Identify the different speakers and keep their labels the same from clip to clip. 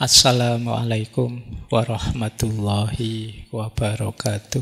Speaker 1: Assalamualaikum warahmatullahi wabarakatuh.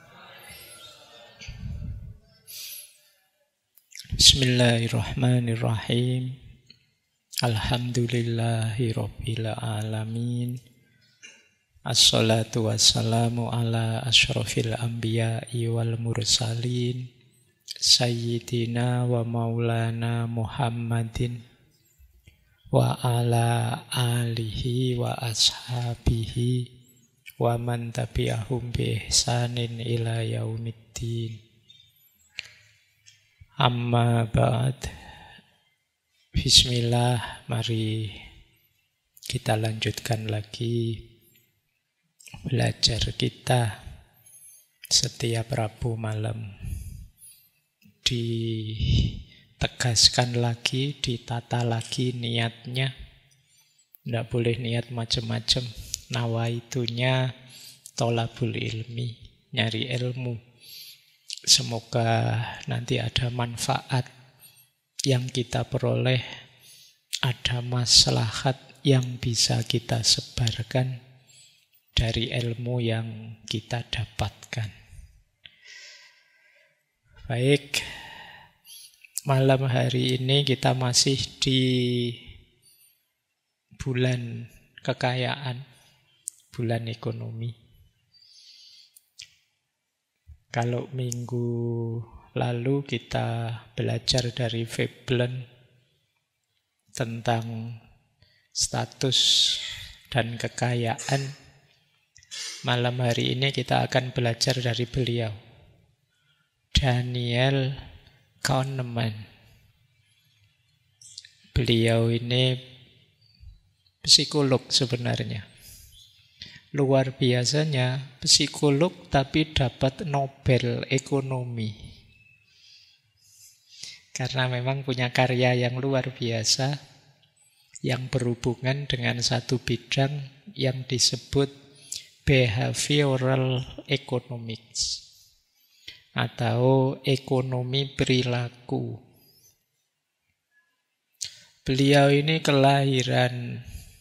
Speaker 1: Bismillahirrahmanirrahim. Alhamdulillahi rabbil alamin. Assalatu wassalamu ala asyrafil anbiya'i wal mursalin Sayyidina wa maulana Muhammadin wa ala alihi wa ashabihi wa man tabi'ahum bi ihsanin ila yaumiddin. Amma ba'd. Bismillah, mari kita lanjutkan lagi belajar kita setiap Rabu malam. Ditegaskan lagi, ditata lagi niatnya. Tidak boleh niat macam-macam. Nawaitunya tolabul ilmi, nyari ilmu. Semoga nanti ada manfaat yang kita peroleh, ada maslahat yang bisa kita sebarkan dari ilmu yang kita dapatkan. Baik, malam hari ini kita masih di bulan kekayaan, bulan ekonomi. Kalau minggu lalu kita belajar dari Veblen tentang status dan kekayaan, malam hari ini kita akan belajar dari beliau, Daniel Kahneman. Beliau ini psikolog sebenarnya. Luar biasanya psikolog tapi dapat Nobel ekonomi. Karena memang punya karya yang luar biasa yang berhubungan dengan satu bidang yang disebut behavioral economics atau ekonomi perilaku. Beliau ini kelahiran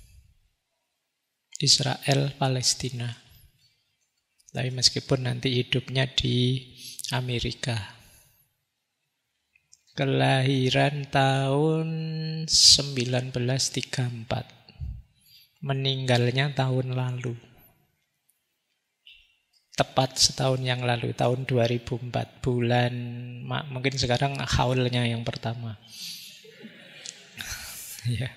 Speaker 1: Israel, Palestina. Tapi meskipun nanti hidupnya di Amerika. Kelahiran tahun 1934. Meninggalnya tahun lalu. Tepat setahun yang lalu, tahun 2004. Bulan, mungkin sekarang haulnya yang pertama. Ya.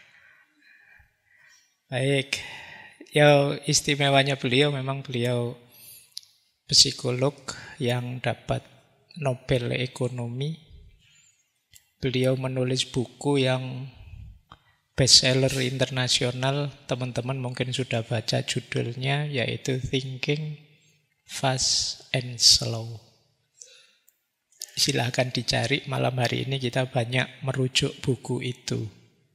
Speaker 1: Baik. Ya, istimewanya beliau memang beliau psikolog yang dapat Nobel ekonomi. Beliau menulis buku yang bestseller internasional. Teman-teman mungkin sudah baca judulnya, yaitu Thinking Fast and Slow. Silahkan dicari, malam hari ini kita banyak merujuk buku itu.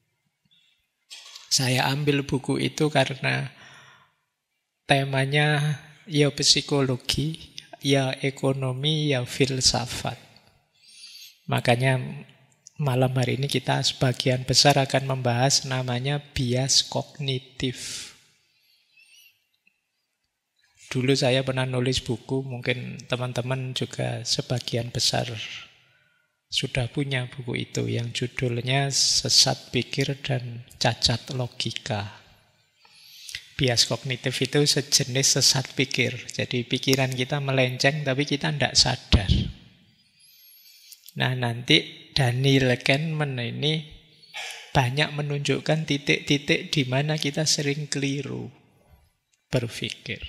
Speaker 1: Saya ambil buku itu karena temanya ya psikologi, ya ekonomi, ya filsafat. Makanya malam hari ini kita sebagian besar akan membahas namanya bias kognitif. Dulu saya pernah nulis buku, mungkin teman-teman juga sebagian besar sudah punya buku itu yang judulnya Sesat Pikir dan Cacat Logika. Bias kognitif itu sejenis sesat pikir. Jadi pikiran kita melenceng tapi kita tidak sadar. Nah, nanti Daniel Kahneman ini banyak menunjukkan titik-titik di mana kita sering keliru berpikir.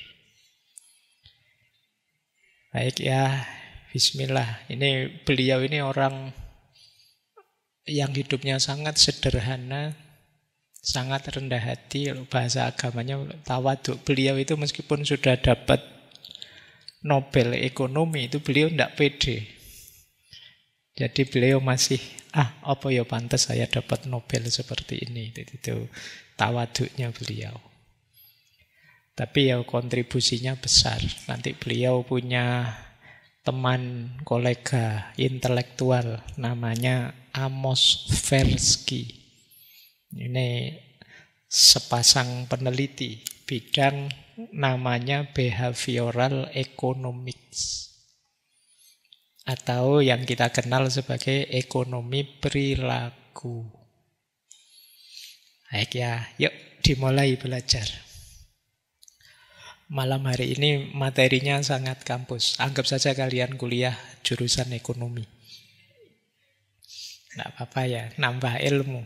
Speaker 1: Baik ya, bismillah. Beliau ini orang yang hidupnya sangat sederhana, sangat rendah hati. Bahasa agamanya tawaduk. Beliau itu meskipun sudah dapat Nobel ekonomi, itu beliau tidak pede. Jadi beliau masih, apa ya pantas saya dapat Nobel seperti ini. Itu tawaduknya beliau. Tapi ya kontribusinya besar. Nanti beliau punya teman kolega intelektual namanya Amos Tversky. Ini sepasang peneliti. Bidang namanya behavioral economics. Atau yang kita kenal sebagai ekonomi perilaku. Baik ya, yuk dimulai belajar. Malam hari ini materinya sangat kampus. Anggap saja kalian kuliah jurusan ekonomi. Nggak apa-apa ya, nambah ilmu.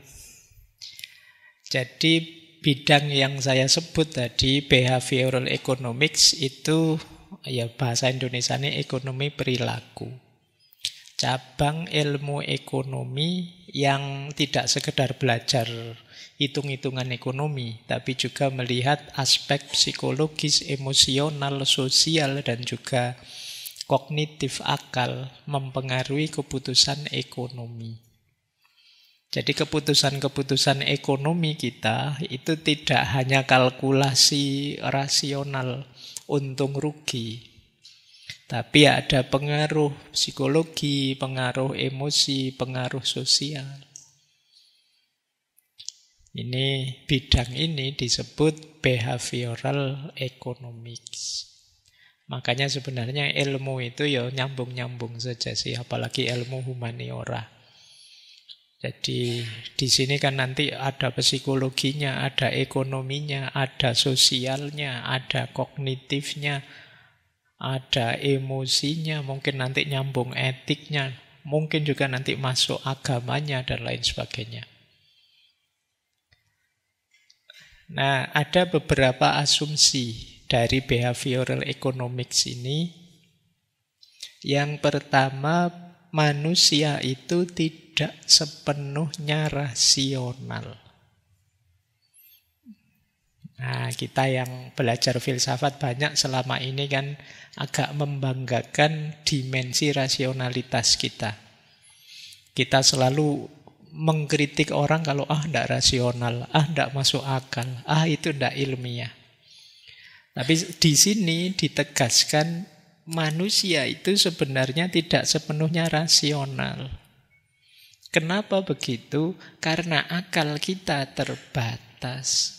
Speaker 1: Jadi bidang yang saya sebut tadi, behavioral economics, itu ya bahasa Indonesia ini ekonomi perilaku. Cabang ilmu ekonomi yang tidak sekedar belajar hitung-hitungan ekonomi, tapi juga melihat aspek psikologis, emosional, sosial, dan juga kognitif akal mempengaruhi keputusan ekonomi. Jadi keputusan-keputusan ekonomi kita itu tidak hanya kalkulasi rasional untung rugi, tapi ada pengaruh psikologi, pengaruh emosi, pengaruh sosial. Ini bidang ini disebut behavioral economics. Makanya sebenarnya ilmu itu ya nyambung-nyambung saja sih, apalagi ilmu humaniora. Jadi di sini kan nanti ada psikologinya, ada ekonominya, ada sosialnya, ada kognitifnya, ada emosinya, mungkin nanti nyambung etiknya, mungkin juga nanti masuk agamanya dan lain sebagainya. Nah, ada beberapa asumsi dari behavioral economics ini. Yang pertama, manusia itu tidak sepenuhnya rasional. Nah, kita yang belajar filsafat banyak selama ini kan agak membanggakan dimensi rasionalitas kita. Kita selalu mengkritik orang kalau tidak rasional, tidak masuk akal, itu tidak ilmiah. Tapi di sini ditegaskan manusia itu sebenarnya tidak sepenuhnya rasional. Kenapa begitu? Karena akal kita terbatas.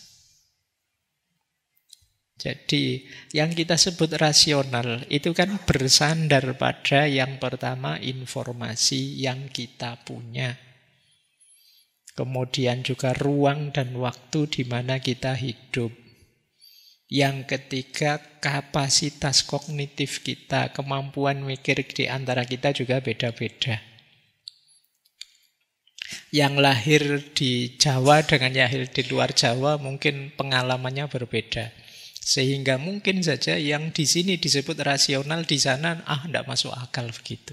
Speaker 1: Jadi yang kita sebut rasional itu kan bersandar pada yang pertama informasi yang kita punya. Kemudian juga ruang dan waktu di mana kita hidup. Yang ketiga, kapasitas kognitif kita, kemampuan mikir di antara kita juga beda-beda. Yang lahir di Jawa dengan yang lahir di luar Jawa mungkin pengalamannya berbeda. Sehingga mungkin saja yang di sini disebut rasional, di sana tidak masuk akal begitu.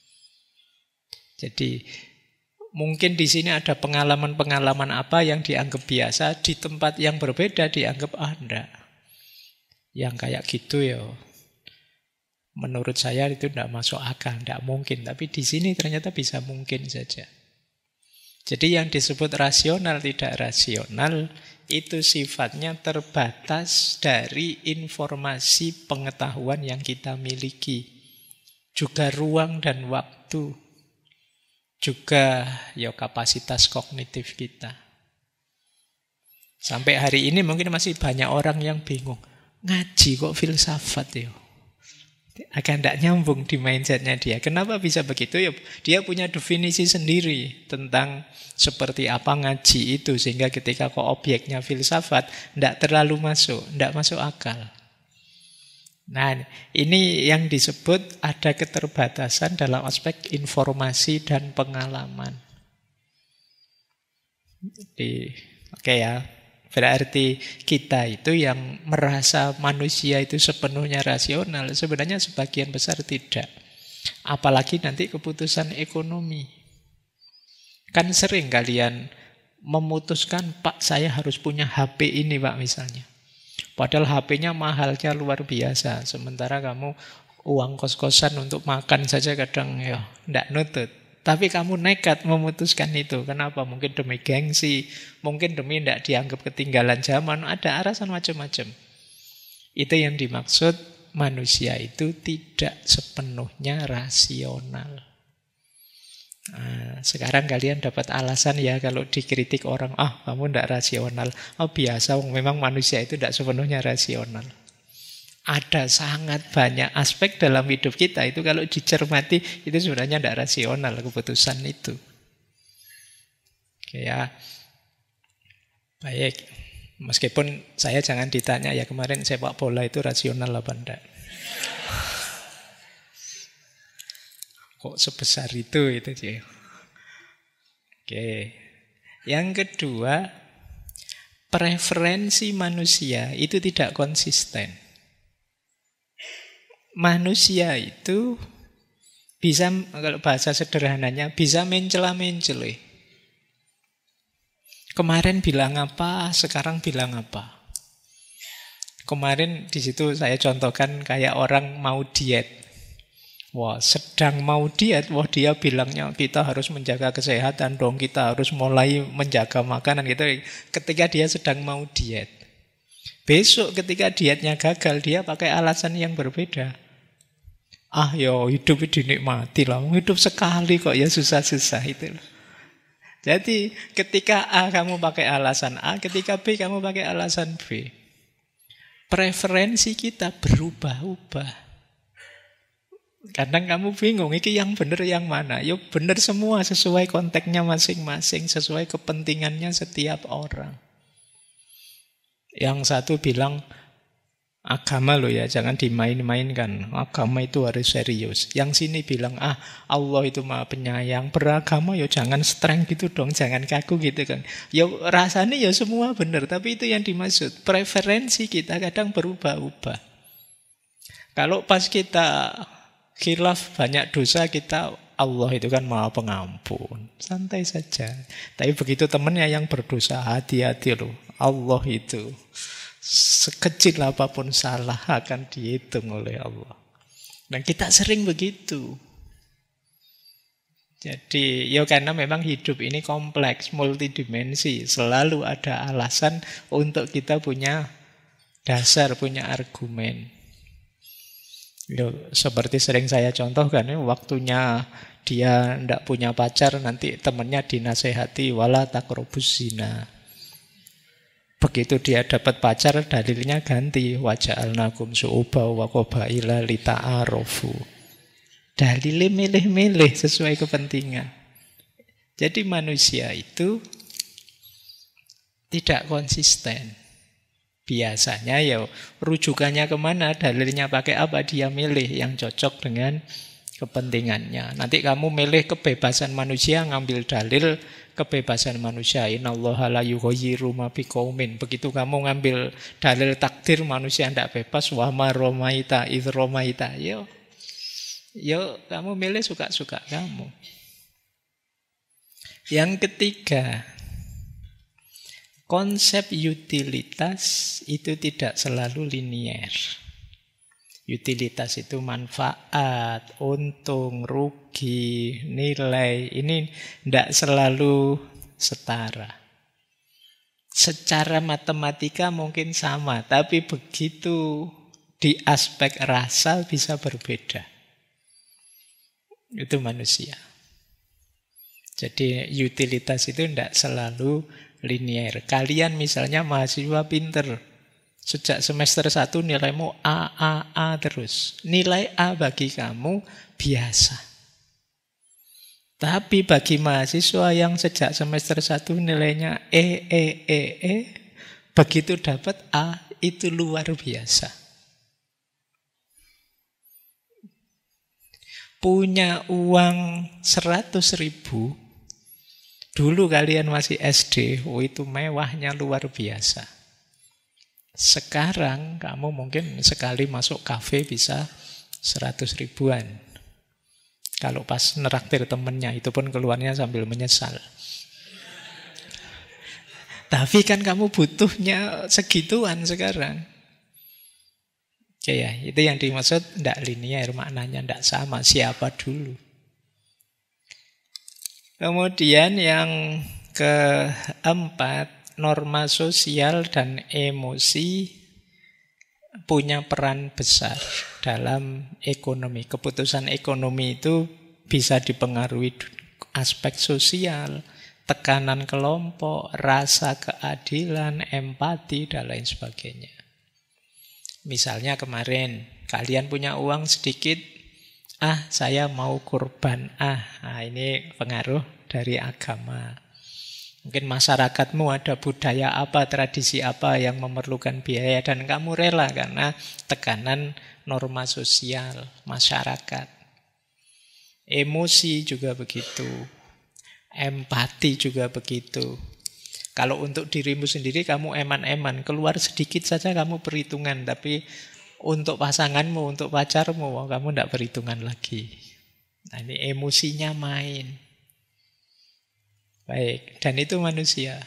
Speaker 1: Jadi mungkin di sini ada pengalaman-pengalaman apa yang dianggap biasa, di tempat yang berbeda dianggap enggak. Yang kayak gitu ya, menurut saya itu tidak masuk akal, tidak mungkin. Tapi di sini ternyata bisa mungkin saja. Jadi yang disebut rasional tidak rasional itu sifatnya terbatas dari informasi pengetahuan yang kita miliki. Juga ruang dan waktu. Juga ya kapasitas kognitif kita. Sampai hari ini mungkin masih banyak orang yang bingung. Ngaji kok filsafat ya? Agak tidak nyambung di mindsetnya dia. Kenapa bisa begitu? Ya, dia punya definisi sendiri tentang seperti apa ngaji itu. Sehingga ketika kok objeknya filsafat, tidak terlalu masuk, tidak masuk akal. Nah, ini yang disebut ada keterbatasan dalam aspek informasi dan pengalaman. Oke ya. Berarti kita itu yang merasa manusia itu sepenuhnya rasional, sebenarnya sebagian besar tidak. Apalagi nanti keputusan ekonomi. Kan sering kalian memutuskan, Pak saya harus punya HP ini Pak misalnya. Padahal HP-nya mahalnya luar biasa. Sementara kamu uang kos-kosan untuk makan saja kadang ya tidak nutut. Tapi kamu nekat memutuskan itu. Kenapa? Mungkin demi gengsi, mungkin demi tidak dianggap ketinggalan zaman. Ada alasan macam-macam. Itu yang dimaksud manusia itu tidak sepenuhnya rasional. Nah, sekarang kalian dapat alasan ya kalau dikritik orang, kamu tidak rasional. Biasa, memang manusia itu tidak sepenuhnya rasional. Ada sangat banyak aspek dalam hidup kita itu kalau dicermati itu sebenarnya tidak rasional keputusan itu. Oke ya, baik. Meskipun saya jangan ditanya ya kemarin sepak bola itu rasional apa enggak. Kok sebesar itu sih. Oke. Yang kedua, preferensi manusia itu tidak konsisten. Manusia itu bisa, kalau bahasa sederhananya, bisa mencela-mencela. Kemarin bilang apa, sekarang bilang apa. Kemarin di situ saya contohkan kayak orang mau diet. Wah, sedang mau diet, dia bilangnya kita harus menjaga kesehatan dong, kita harus mulai menjaga makanan gitu. Ketika dia sedang mau diet. Besok ketika dietnya gagal, dia pakai alasan yang berbeda. Hidup dinikmati lah, hidup sekali kok ya susah-susah itu. Jadi ketika A kamu pakai alasan A, ketika B kamu pakai alasan B. Preferensi kita berubah-ubah. Kadang kamu bingung, ini yang benar yang mana? Yuk benar semua sesuai konteksnya masing-masing, sesuai kepentingannya setiap orang. Yang satu bilang, agama loh ya, jangan dimain-mainkan. Agama itu harus serius. Yang sini bilang, Allah itu maha penyayang. Beragama jangan streng gitu dong, jangan kaku gitu kan. Rasanya semua benar, tapi itu yang dimaksud. Preferensi kita kadang berubah-ubah. Kalau pas kita khilaf banyak dosa, kita Allah itu kan maha pengampun, santai saja. Tapi begitu temannya yang berdosa, hati-hati loh. Allah itu sekecil apapun salah akan dihitung oleh Allah. Dan kita sering begitu. Jadi karena memang hidup ini kompleks, multidimensi. Selalu ada alasan untuk kita punya dasar, punya argumen. Seperti sering saya contohkan, waktunya dia tidak punya pacar, nanti temannya dinasehati, wala taqrabuz zina. Begitu dia dapat pacar, dalilnya ganti, waja'alnakum syu'uba wa qabaila lita'arofu. Dalilnya milih-milih sesuai kepentingan. Jadi manusia itu tidak konsisten. Biasanya rujukannya kemana, dalilnya pakai apa, dia milih yang cocok dengan kepentingannya. Nanti kamu milih kebebasan manusia, ngambil dalil kebebasan manusia. Innallaha la yughayyiru ma biqaumin. Begitu kamu ngambil dalil takdir manusia tidak bebas, wa ma romaita idz romaita. Kamu milih suka-suka kamu. Yang ketiga, konsep utilitas itu tidak selalu linier. Utilitas itu manfaat, untung, rugi, nilai. Ini tidak selalu setara. Secara matematika mungkin sama, tapi begitu di aspek rasa bisa berbeda. Itu manusia. Jadi utilitas itu tidak selalu linier. Kalian misalnya mahasiswa pinter, sejak semester 1 nilaimu A terus. Nilai A bagi kamu biasa. Tapi bagi mahasiswa yang sejak semester 1 nilainya begitu dapat A itu luar biasa. Punya uang 100.000, dulu kalian masih SD, itu mewahnya luar biasa. Sekarang kamu mungkin sekali masuk kafe bisa 100.000-an. Kalau pas neraktir temennya, itu pun keluarnya sambil menyesal. Tapi kan kamu butuhnya segituan sekarang. Itu yang dimaksud tidak linear, maknanya tidak sama. Siapa dulu? Kemudian yang keempat, norma sosial dan emosi punya peran besar dalam ekonomi. Keputusan ekonomi itu bisa dipengaruhi aspek sosial, tekanan kelompok, rasa keadilan, empati, dan lain sebagainya. Misalnya kemarin, kalian punya uang sedikit, saya mau kurban, ini pengaruh dari agama. Mungkin masyarakatmu ada budaya apa, tradisi apa yang memerlukan biaya, dan kamu rela karena tekanan norma sosial masyarakat. Emosi juga begitu. Empati juga begitu. Kalau untuk dirimu sendiri kamu eman-eman, keluar sedikit saja kamu perhitungan, tapi untuk pasanganmu, untuk pacarmu, kamu tidak perhitungan lagi. Nah, ini emosinya main. Baik, dan itu manusia.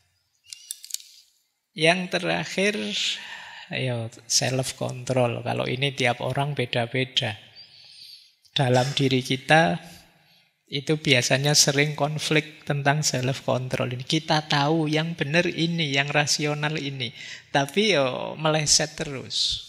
Speaker 1: Yang terakhir, self control. Kalau ini tiap orang beda-beda. Dalam diri kita itu biasanya sering konflik tentang self control ini. Kita tahu yang benar ini, yang rasional ini, tapi meleset terus.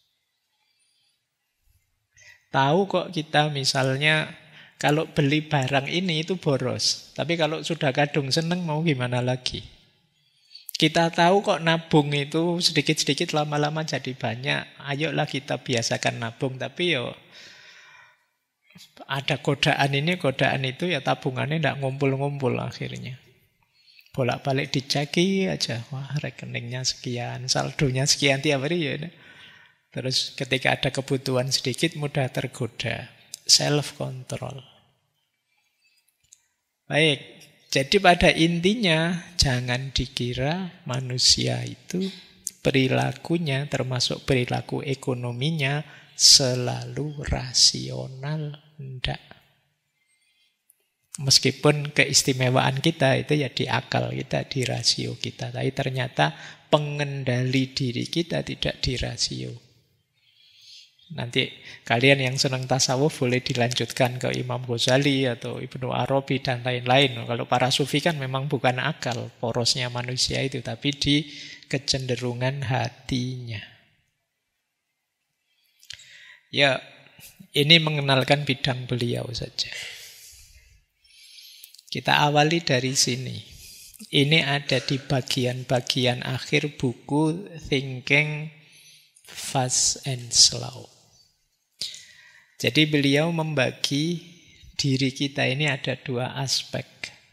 Speaker 1: Tahu kok kita misalnya kalau beli barang ini itu boros, tapi kalau sudah kadung seneng mau gimana lagi? Kita tahu kok nabung itu sedikit-sedikit lama-lama jadi banyak. Ayolah kita biasakan nabung, tapi ada godaan ini, godaan itu, tabungannya tidak ngumpul-ngumpul akhirnya. Bolak-balik diceki aja, wah rekeningnya sekian, saldonya sekian tiap hari ya. Terus ketika ada kebutuhan sedikit mudah tergoda. Self control. Baik, jadi pada intinya jangan dikira manusia itu perilakunya termasuk perilaku ekonominya selalu rasional. Tidak. Meskipun keistimewaan kita itu ya di akal kita, di rasio kita. Tapi ternyata pengendali diri kita tidak di rasio. Nanti kalian yang senang tasawuf boleh dilanjutkan ke Imam Ghazali atau Ibnu Arabi dan lain-lain. Kalau para sufi kan memang bukan akal porosnya manusia itu, tapi di kecenderungan hatinya. Ya, ini mengenalkan bidang beliau saja. Kita awali dari sini. Ini ada di bagian-bagian akhir buku Thinking Fast and Slow. Jadi beliau membagi diri kita ini ada dua aspek.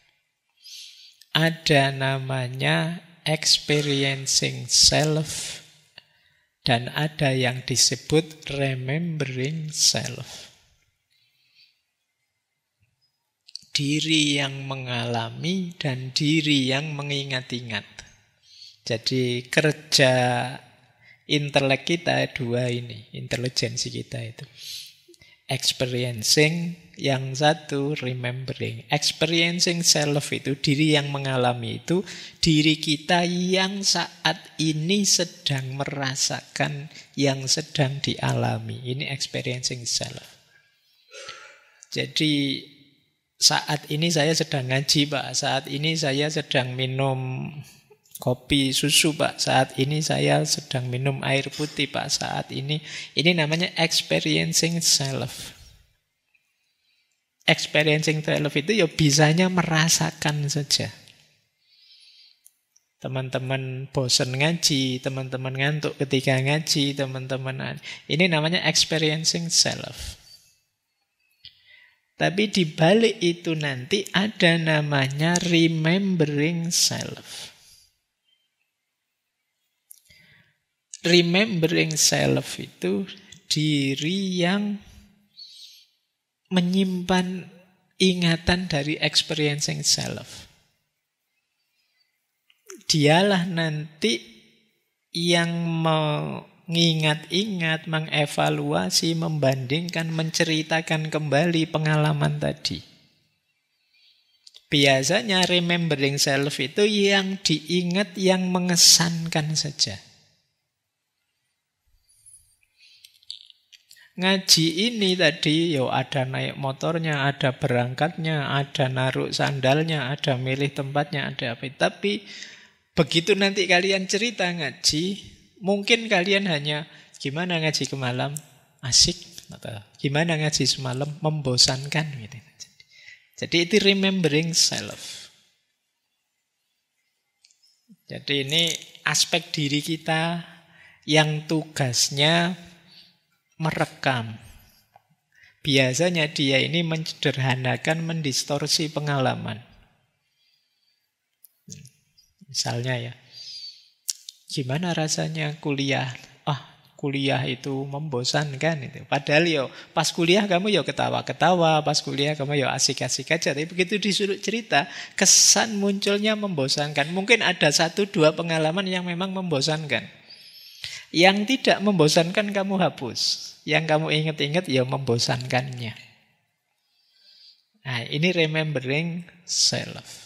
Speaker 1: Ada namanya experiencing self, dan ada yang disebut remembering self. Diri yang mengalami dan diri yang mengingat-ingat. Jadi kerja intelek kita dua ini, intelijensi kita itu. Experiencing, yang satu remembering. Experiencing self itu diri yang mengalami, itu diri kita yang saat ini sedang merasakan yang sedang dialami. Ini experiencing self. Jadi saat ini saya sedang ngaji, Pak. Saat ini saya sedang minum kopi susu, Pak. Saat ini saya sedang minum air putih, Pak. Saat ini namanya experiencing self. Experiencing self itu ya bisanya merasakan saja. Teman-teman bosan ngaji, teman-teman ngantuk ketika ngaji, teman-teman, ini namanya experiencing self. Tapi di balik itu nanti ada namanya remembering self. Remembering self itu diri yang menyimpan ingatan dari experiencing self. Dialah nanti yang mengingat-ingat, mengevaluasi, membandingkan, menceritakan kembali pengalaman tadi. Biasanya remembering self itu yang diingat, yang mengesankan saja. Ngaji ini tadi, ada naik motornya, ada berangkatnya, ada naruh sandalnya, ada milih tempatnya, ada apa. Tapi begitu nanti kalian cerita ngaji, mungkin kalian hanya, gimana ngaji ke malam? Asik. Atau gimana ngaji semalam? Membosankan. Gitu. Jadi itu remembering self. Jadi ini aspek diri kita yang tugasnya merekam. Biasanya dia ini menyederhanakan, mendistorsi pengalaman. Misalnya ya, gimana rasanya kuliah? Kuliah itu membosankan itu. Padahal yo pas kuliah kamu yo ketawa-ketawa, pas kuliah kamu yo asik-asik aja. Tapi begitu disuruh cerita, kesan munculnya membosankan. Mungkin ada 1-2 pengalaman yang memang membosankan. Yang tidak membosankan kamu hapus. Yang kamu ingat-ingat ya membosankannya. Nah, ini remembering self.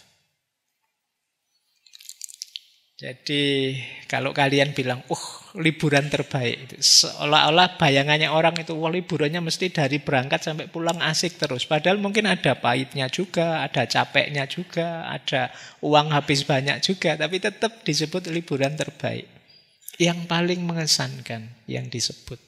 Speaker 1: Jadi kalau kalian bilang, liburan terbaik itu seolah-olah bayangannya orang itu, liburannya mesti dari berangkat sampai pulang asik terus. Padahal mungkin ada pahitnya juga, ada capeknya juga, ada uang habis banyak juga, tapi tetap disebut liburan terbaik. Yang paling mengesankan yang disebut.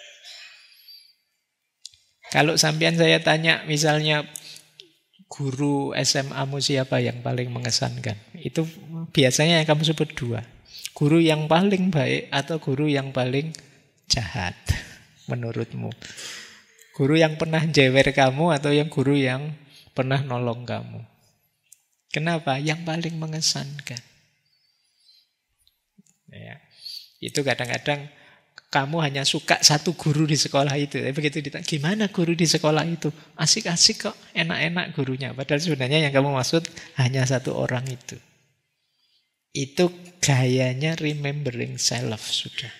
Speaker 1: Kalau sampean saya tanya misalnya, guru SMA-mu siapa yang paling mengesankan? Itu biasanya yang kamu sebut 2. Guru yang paling baik atau guru yang paling jahat menurutmu? Guru yang pernah jewer kamu atau yang guru yang pernah nolong kamu? Kenapa? Yang paling mengesankan. Ya. Itu kadang-kadang kamu hanya suka satu guru di sekolah itu. Tapi begitu ditanya, gimana guru di sekolah itu? Asik-asik kok, enak-enak gurunya. Padahal sebenarnya yang kamu maksud hanya satu orang itu. Itu gayanya remembering self sudah.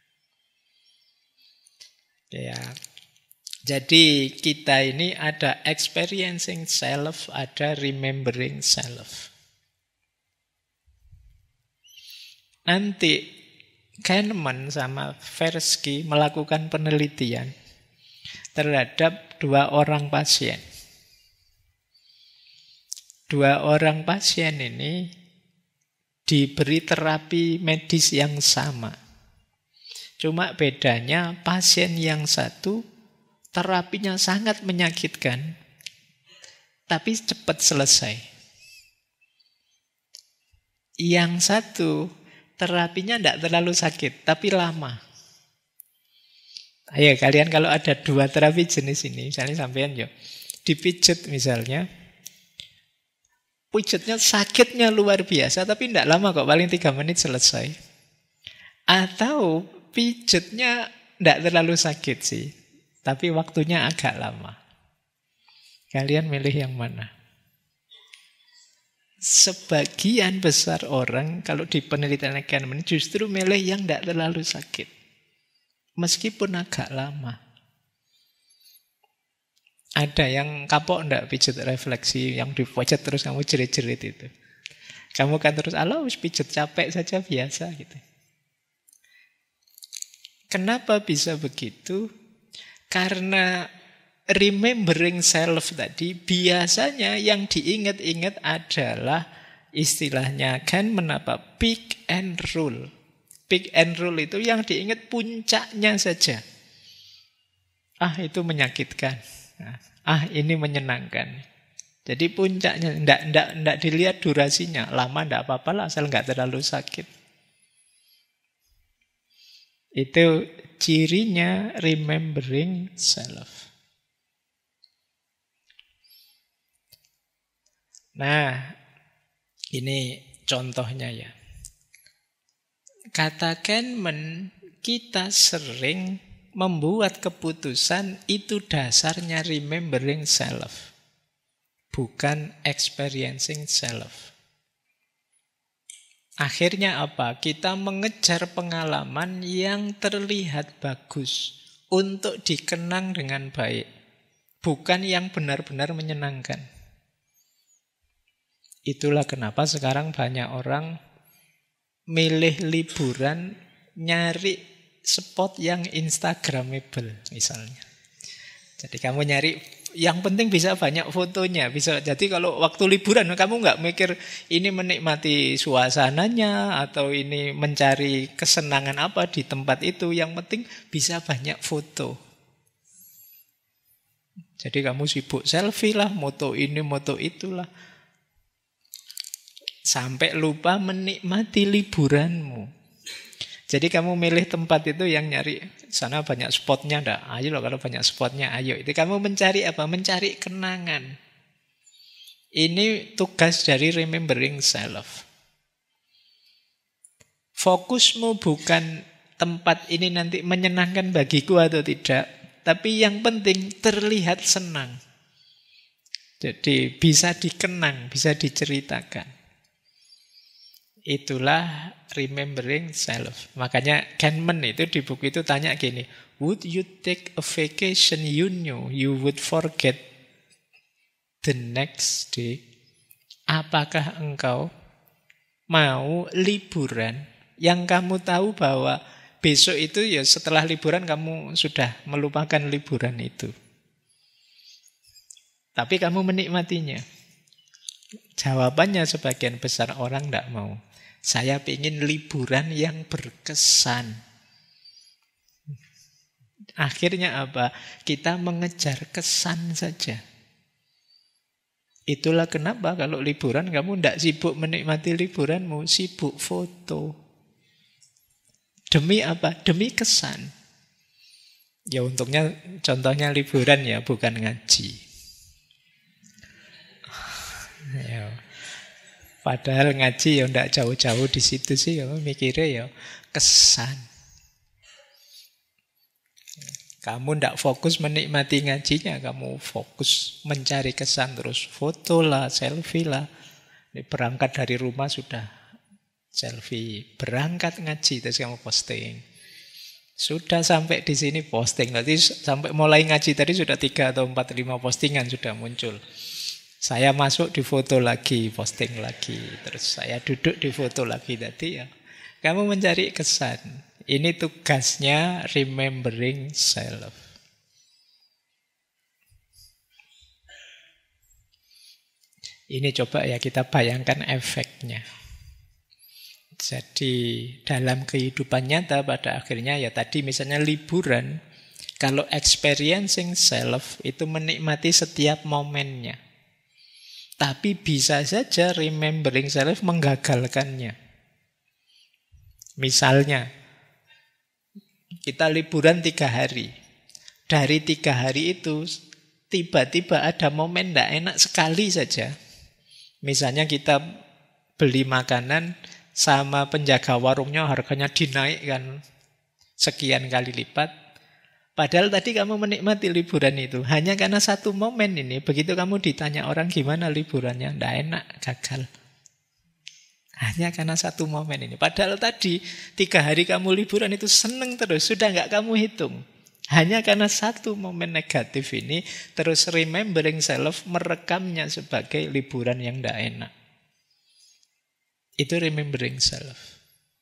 Speaker 1: Ya. Jadi kita ini ada experiencing self, ada remembering self. Nanti Kahneman sama Tversky melakukan penelitian terhadap 2 orang pasien. 2 orang pasien ini diberi terapi medis yang sama. Cuma bedanya pasien yang satu terapinya sangat menyakitkan, tapi cepat selesai. Yang satu terapinya tidak terlalu sakit, tapi lama. Ayo kalian kalau ada 2 terapi jenis ini, misalnya sampean yo dipijet misalnya, pijetnya sakitnya luar biasa, tapi tidak lama kok, paling 3 menit selesai. Atau pijetnya tidak terlalu sakit sih, tapi waktunya agak lama. Kalian milih yang mana? Sebagian besar orang kalau di penelitian Kahneman justru milih yang tidak terlalu sakit, meskipun agak lama. Ada yang kapok ndak pijet refleksi, yang dipijet terus kamu jerit-jerit itu. Kamu kan terus, wis pijet capek saja biasa gitu. Kenapa bisa begitu? Karena remembering self tadi, biasanya yang diingat-ingat adalah istilahnya kan menapa pick and rule. Pick and rule itu yang diingat puncaknya saja. Itu menyakitkan. Ini menyenangkan. Jadi puncaknya, ndak dilihat durasinya. Lama ndak apa-apa lah, asal nggak terlalu sakit. Itu cirinya remembering self. Nah, ini contohnya ya. Kata Kahneman, kita sering membuat keputusan itu dasarnya remembering self, bukan experiencing self. Akhirnya apa? Kita mengejar pengalaman yang terlihat bagus untuk dikenang dengan baik, bukan yang benar-benar menyenangkan. Itulah kenapa sekarang banyak orang milih liburan nyari spot yang instagramable misalnya. Jadi kamu nyari yang penting bisa banyak fotonya, bisa. Jadi kalau waktu liburan kamu nggak mikir ini menikmati suasananya atau ini mencari kesenangan apa di tempat itu, yang penting bisa banyak foto. Jadi kamu sibuk selfie lah, moto ini, moto itulah. Sampai lupa menikmati liburanmu. Jadi kamu milih tempat itu yang nyari, sana banyak spotnya enggak? Ayo loh, kalau banyak spotnya, ayo. Itu kamu mencari apa? Mencari kenangan. Ini tugas dari remembering self. Fokusmu bukan tempat ini nanti menyenangkan bagiku atau tidak, tapi yang penting terlihat senang. Jadi bisa dikenang, bisa diceritakan. Itulah remembering self. Makanya Kahneman itu di buku itu tanya gini, would you take a vacation you knew you would forget the next day? Apakah engkau mau liburan yang kamu tahu bahwa besok itu ya setelah liburan kamu sudah melupakan liburan itu, tapi kamu menikmatinya? Jawabannya sebagian besar orang tidak mau. Saya ingin liburan yang berkesan. Akhirnya apa? Kita mengejar kesan saja. Itulah kenapa kalau liburan kamu tidak sibuk menikmati liburanmu, sibuk foto. Demi apa? Demi kesan. Ya untungnya contohnya liburan ya, bukan ngaji. Ya. Padahal ngaji ya tidak jauh-jauh di situ sih, kamu mikirnya ya kesan. Kamu tidak fokus menikmati ngajinya, kamu fokus mencari kesan, terus foto lah, selfie lah. Ini berangkat dari rumah sudah selfie, berangkat ngaji terus kamu posting. Sudah sampai di sini posting, nanti sampai mulai ngaji tadi sudah 3 atau 4, 5 postingan sudah muncul. Saya masuk di foto lagi, posting lagi. Terus saya duduk di foto lagi tadi ya. Kamu mencari kesan. Ini tugasnya remembering self. Ini coba ya kita bayangkan efeknya. Jadi dalam kehidupan nyata pada akhirnya ya tadi misalnya liburan. Kalau experiencing self itu menikmati setiap momennya. Tapi bisa saja remembering self menggagalkannya. Misalnya, kita liburan 3 hari. Dari 3 hari itu, tiba-tiba ada momen tidak enak sekali saja. Misalnya kita beli makanan sama penjaga warungnya harganya dinaikkan sekian kali lipat. Padahal tadi kamu menikmati liburan itu hanya karena satu momen ini. Begitu kamu ditanya orang gimana liburannya, tidak enak, gagal. Hanya karena satu momen ini. Padahal tadi 3 hari kamu liburan itu seneng terus, sudah nggak kamu hitung. Hanya karena satu momen negatif ini, terus remembering self merekamnya sebagai liburan yang tidak enak. Itu remembering self.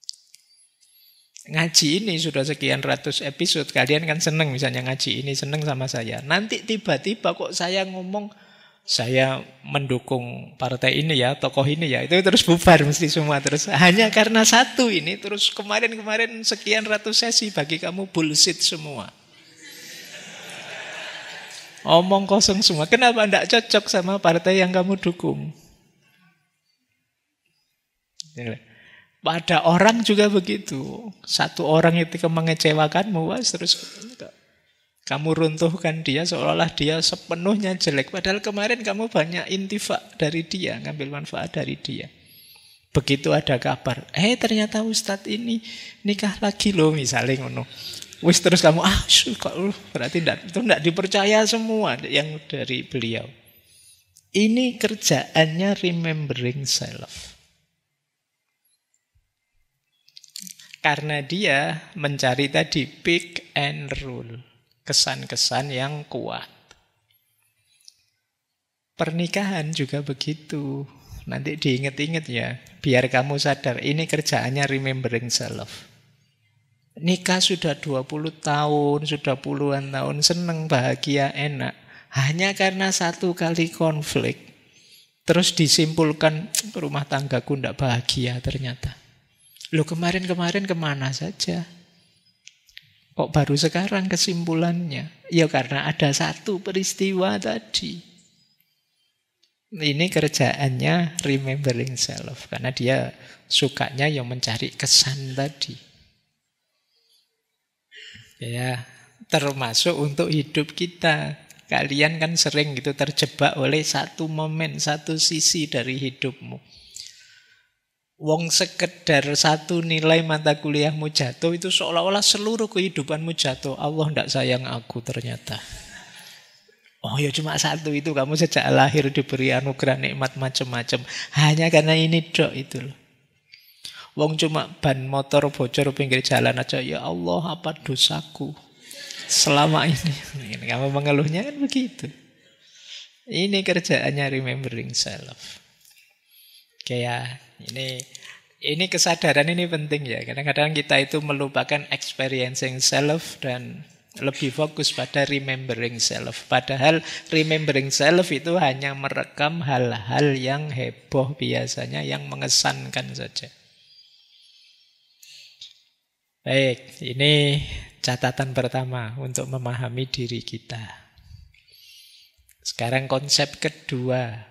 Speaker 1: Ngaji ini sudah sekian ratus episode, kalian kan seneng misalnya ngaji ini, seneng sama saya. Nanti tiba-tiba kok saya ngomong, saya mendukung partai ini ya, tokoh ini ya, itu terus bubar mesti semua. Terus hanya karena satu ini, terus kemarin-kemarin sekian ratus sesi bagi kamu bullshit semua. Omong kosong semua. Kenapa tidak cocok sama partai yang kamu dukung? Pada orang juga begitu. Satu orang itu mengecewakanmu, terus kamu runtuhkan dia seolah-olah dia sepenuhnya jelek. Padahal kemarin kamu banyak intifa dari dia, ngambil manfaat dari dia. Begitu ada kabar, ternyata Ustadz ini nikah lagi loh, misalnya ngono. Wis terus kamu, berarti tidak dipercaya semua yang dari beliau. Ini kerjaannya remembering self. Karena dia mencari tadi pick and rule. Kesan-kesan yang kuat. Pernikahan juga begitu. Nanti diingat-ingat ya. Biar kamu sadar, ini kerjaannya remembering self. Nikah sudah 20 tahun, sudah puluhan tahun, seneng, bahagia, enak. Hanya karena satu kali konflik. Terus disimpulkan, rumah tanggaku tidak bahagia ternyata. Loh kemarin-kemarin kemana saja? Kok baru sekarang kesimpulannya? Ya karena ada satu peristiwa tadi. Ini kerjaannya remembering self. Karena dia sukanya yang mencari kesan tadi. Ya, termasuk untuk hidup kita. Kalian kan sering gitu terjebak oleh satu momen, satu sisi dari hidupmu. Wong sekedar satu nilai mata kuliahmu jatuh, itu seolah-olah seluruh kehidupanmu jatuh. Allah tidak sayang aku ternyata. Oh ya cuma satu itu, kamu sejak lahir diberi anugerah nikmat macam-macam. Hanya karena ini dok itu loh. Wong cuma ban motor bocor pinggir jalan aja, ya Allah apa dosaku selama ini. Kamu mengeluhnya kan begitu. Ini kerjaannya remembering self. Kayak ini kesadaran ini penting ya. Kadang-kadang kita itu melupakan experiencing self dan lebih fokus pada remembering self. Padahal remembering self itu hanya merekam hal-hal yang heboh biasanya, yang mengesankan saja. Baik, ini catatan pertama untuk memahami diri kita. Sekarang konsep kedua.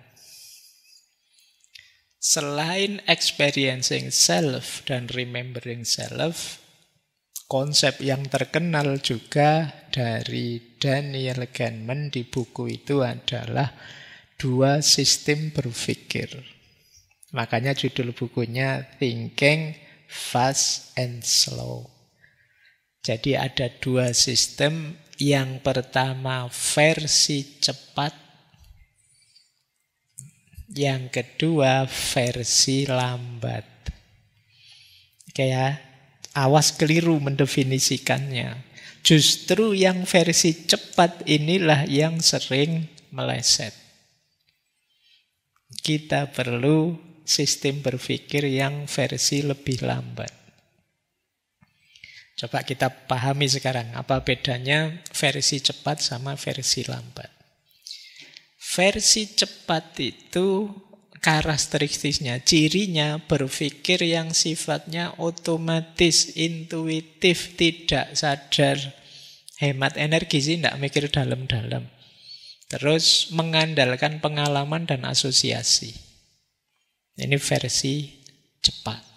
Speaker 1: Selain experiencing self dan remembering self, konsep yang terkenal juga dari Daniel Kahneman di buku itu adalah dua sistem berpikir. Makanya judul bukunya Thinking Fast and Slow. Jadi ada dua sistem. Yang pertama versi cepat, yang kedua versi lambat. Kayak awas keliru mendefinisikannya. Justru yang versi cepat inilah yang sering meleset. Kita perlu sistem berpikir yang versi lebih lambat. Coba kita pahami sekarang apa bedanya versi cepat sama versi lambat. Versi cepat itu karakteristiknya, cirinya berpikir yang sifatnya otomatis, intuitif, tidak sadar. Hemat energi sih, tidak mikir dalam-dalam. Terus mengandalkan pengalaman dan asosiasi. Ini versi cepat.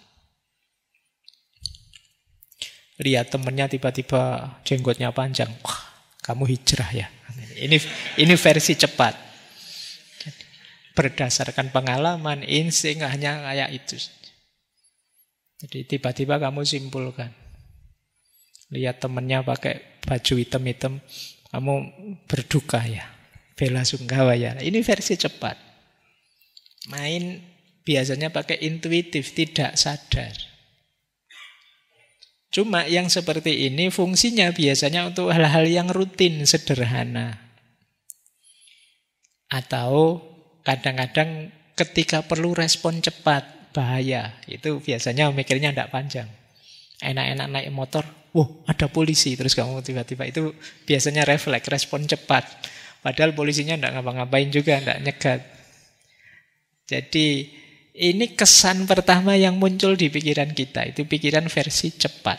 Speaker 1: Lihat temennya tiba-tiba jenggotnya panjang. Wah, kamu hijrah ya. Ini versi cepat. Berdasarkan pengalaman, insting hanya kayak itu. Jadi tiba-tiba kamu simpulkan. Lihat temennya pakai baju hitam-hitam, kamu berduka ya. Bela sungkawa ya. Ini versi cepat. Main biasanya pakai intuitif, tidak sadar. Cuma yang seperti ini fungsinya biasanya untuk hal-hal yang rutin, sederhana. Atau kadang-kadang ketika perlu respon cepat, bahaya. Itu biasanya mikirnya tidak panjang. Enak-enak naik motor, ada polisi. Terus kamu tiba-tiba, itu biasanya refleks, respon cepat. Padahal polisinya tidak ngapa-ngapain juga, tidak nyegat. Jadi ini kesan pertama yang muncul di pikiran kita. Itu pikiran versi cepat.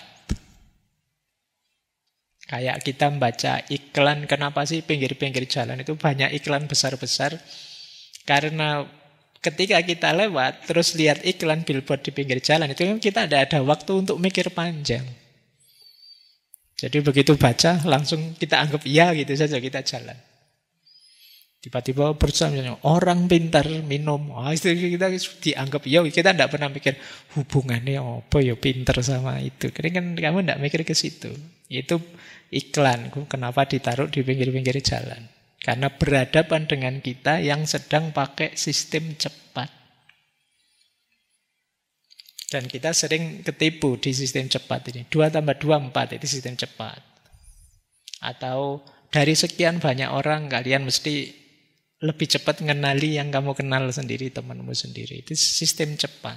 Speaker 1: Kayak kita membaca iklan, kenapa sih pinggir-pinggir jalan itu banyak iklan besar-besar? Karena ketika kita lewat, terus lihat iklan billboard di pinggir jalan, itu kita tidak ada waktu untuk mikir panjang. Jadi begitu baca, langsung kita anggap iya gitu saja, kita jalan. Tiba-tiba bersama orang pintar minum, itu kita dianggap iya, kita tidak pernah mikir hubungannya apa ya pintar sama itu. Karena kan kamu tidak mikir ke situ. Itu iklan, kenapa ditaruh di pinggir-pinggir jalan? Karena berhadapan dengan kita yang sedang pakai sistem cepat. Dan kita sering ketipu di sistem cepat ini. 2 tambah 2, 4, itu sistem cepat. Atau dari sekian banyak orang, kalian mesti lebih cepat mengenali yang kamu kenal sendiri, temanmu sendiri. Itu sistem cepat.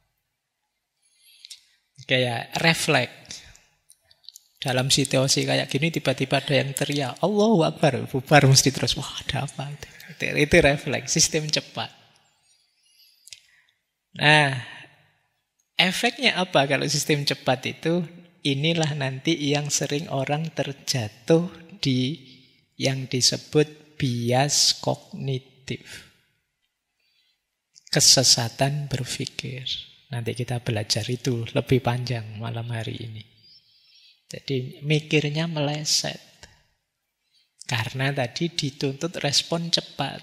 Speaker 1: Kayak refleks. Dalam situasi kayak gini tiba-tiba ada yang teriak, Allahu Akbar, bubar mesti terus, wah ada apa? Itu refleks, sistem cepat. Nah, efeknya apa kalau sistem cepat itu? inilah nanti yang sering orang terjatuh di yang disebut bias kognitif. Kesesatan berpikir. Nanti kita belajar itu lebih panjang malam hari ini. Jadi mikirnya meleset. Karena tadi dituntut respon cepat.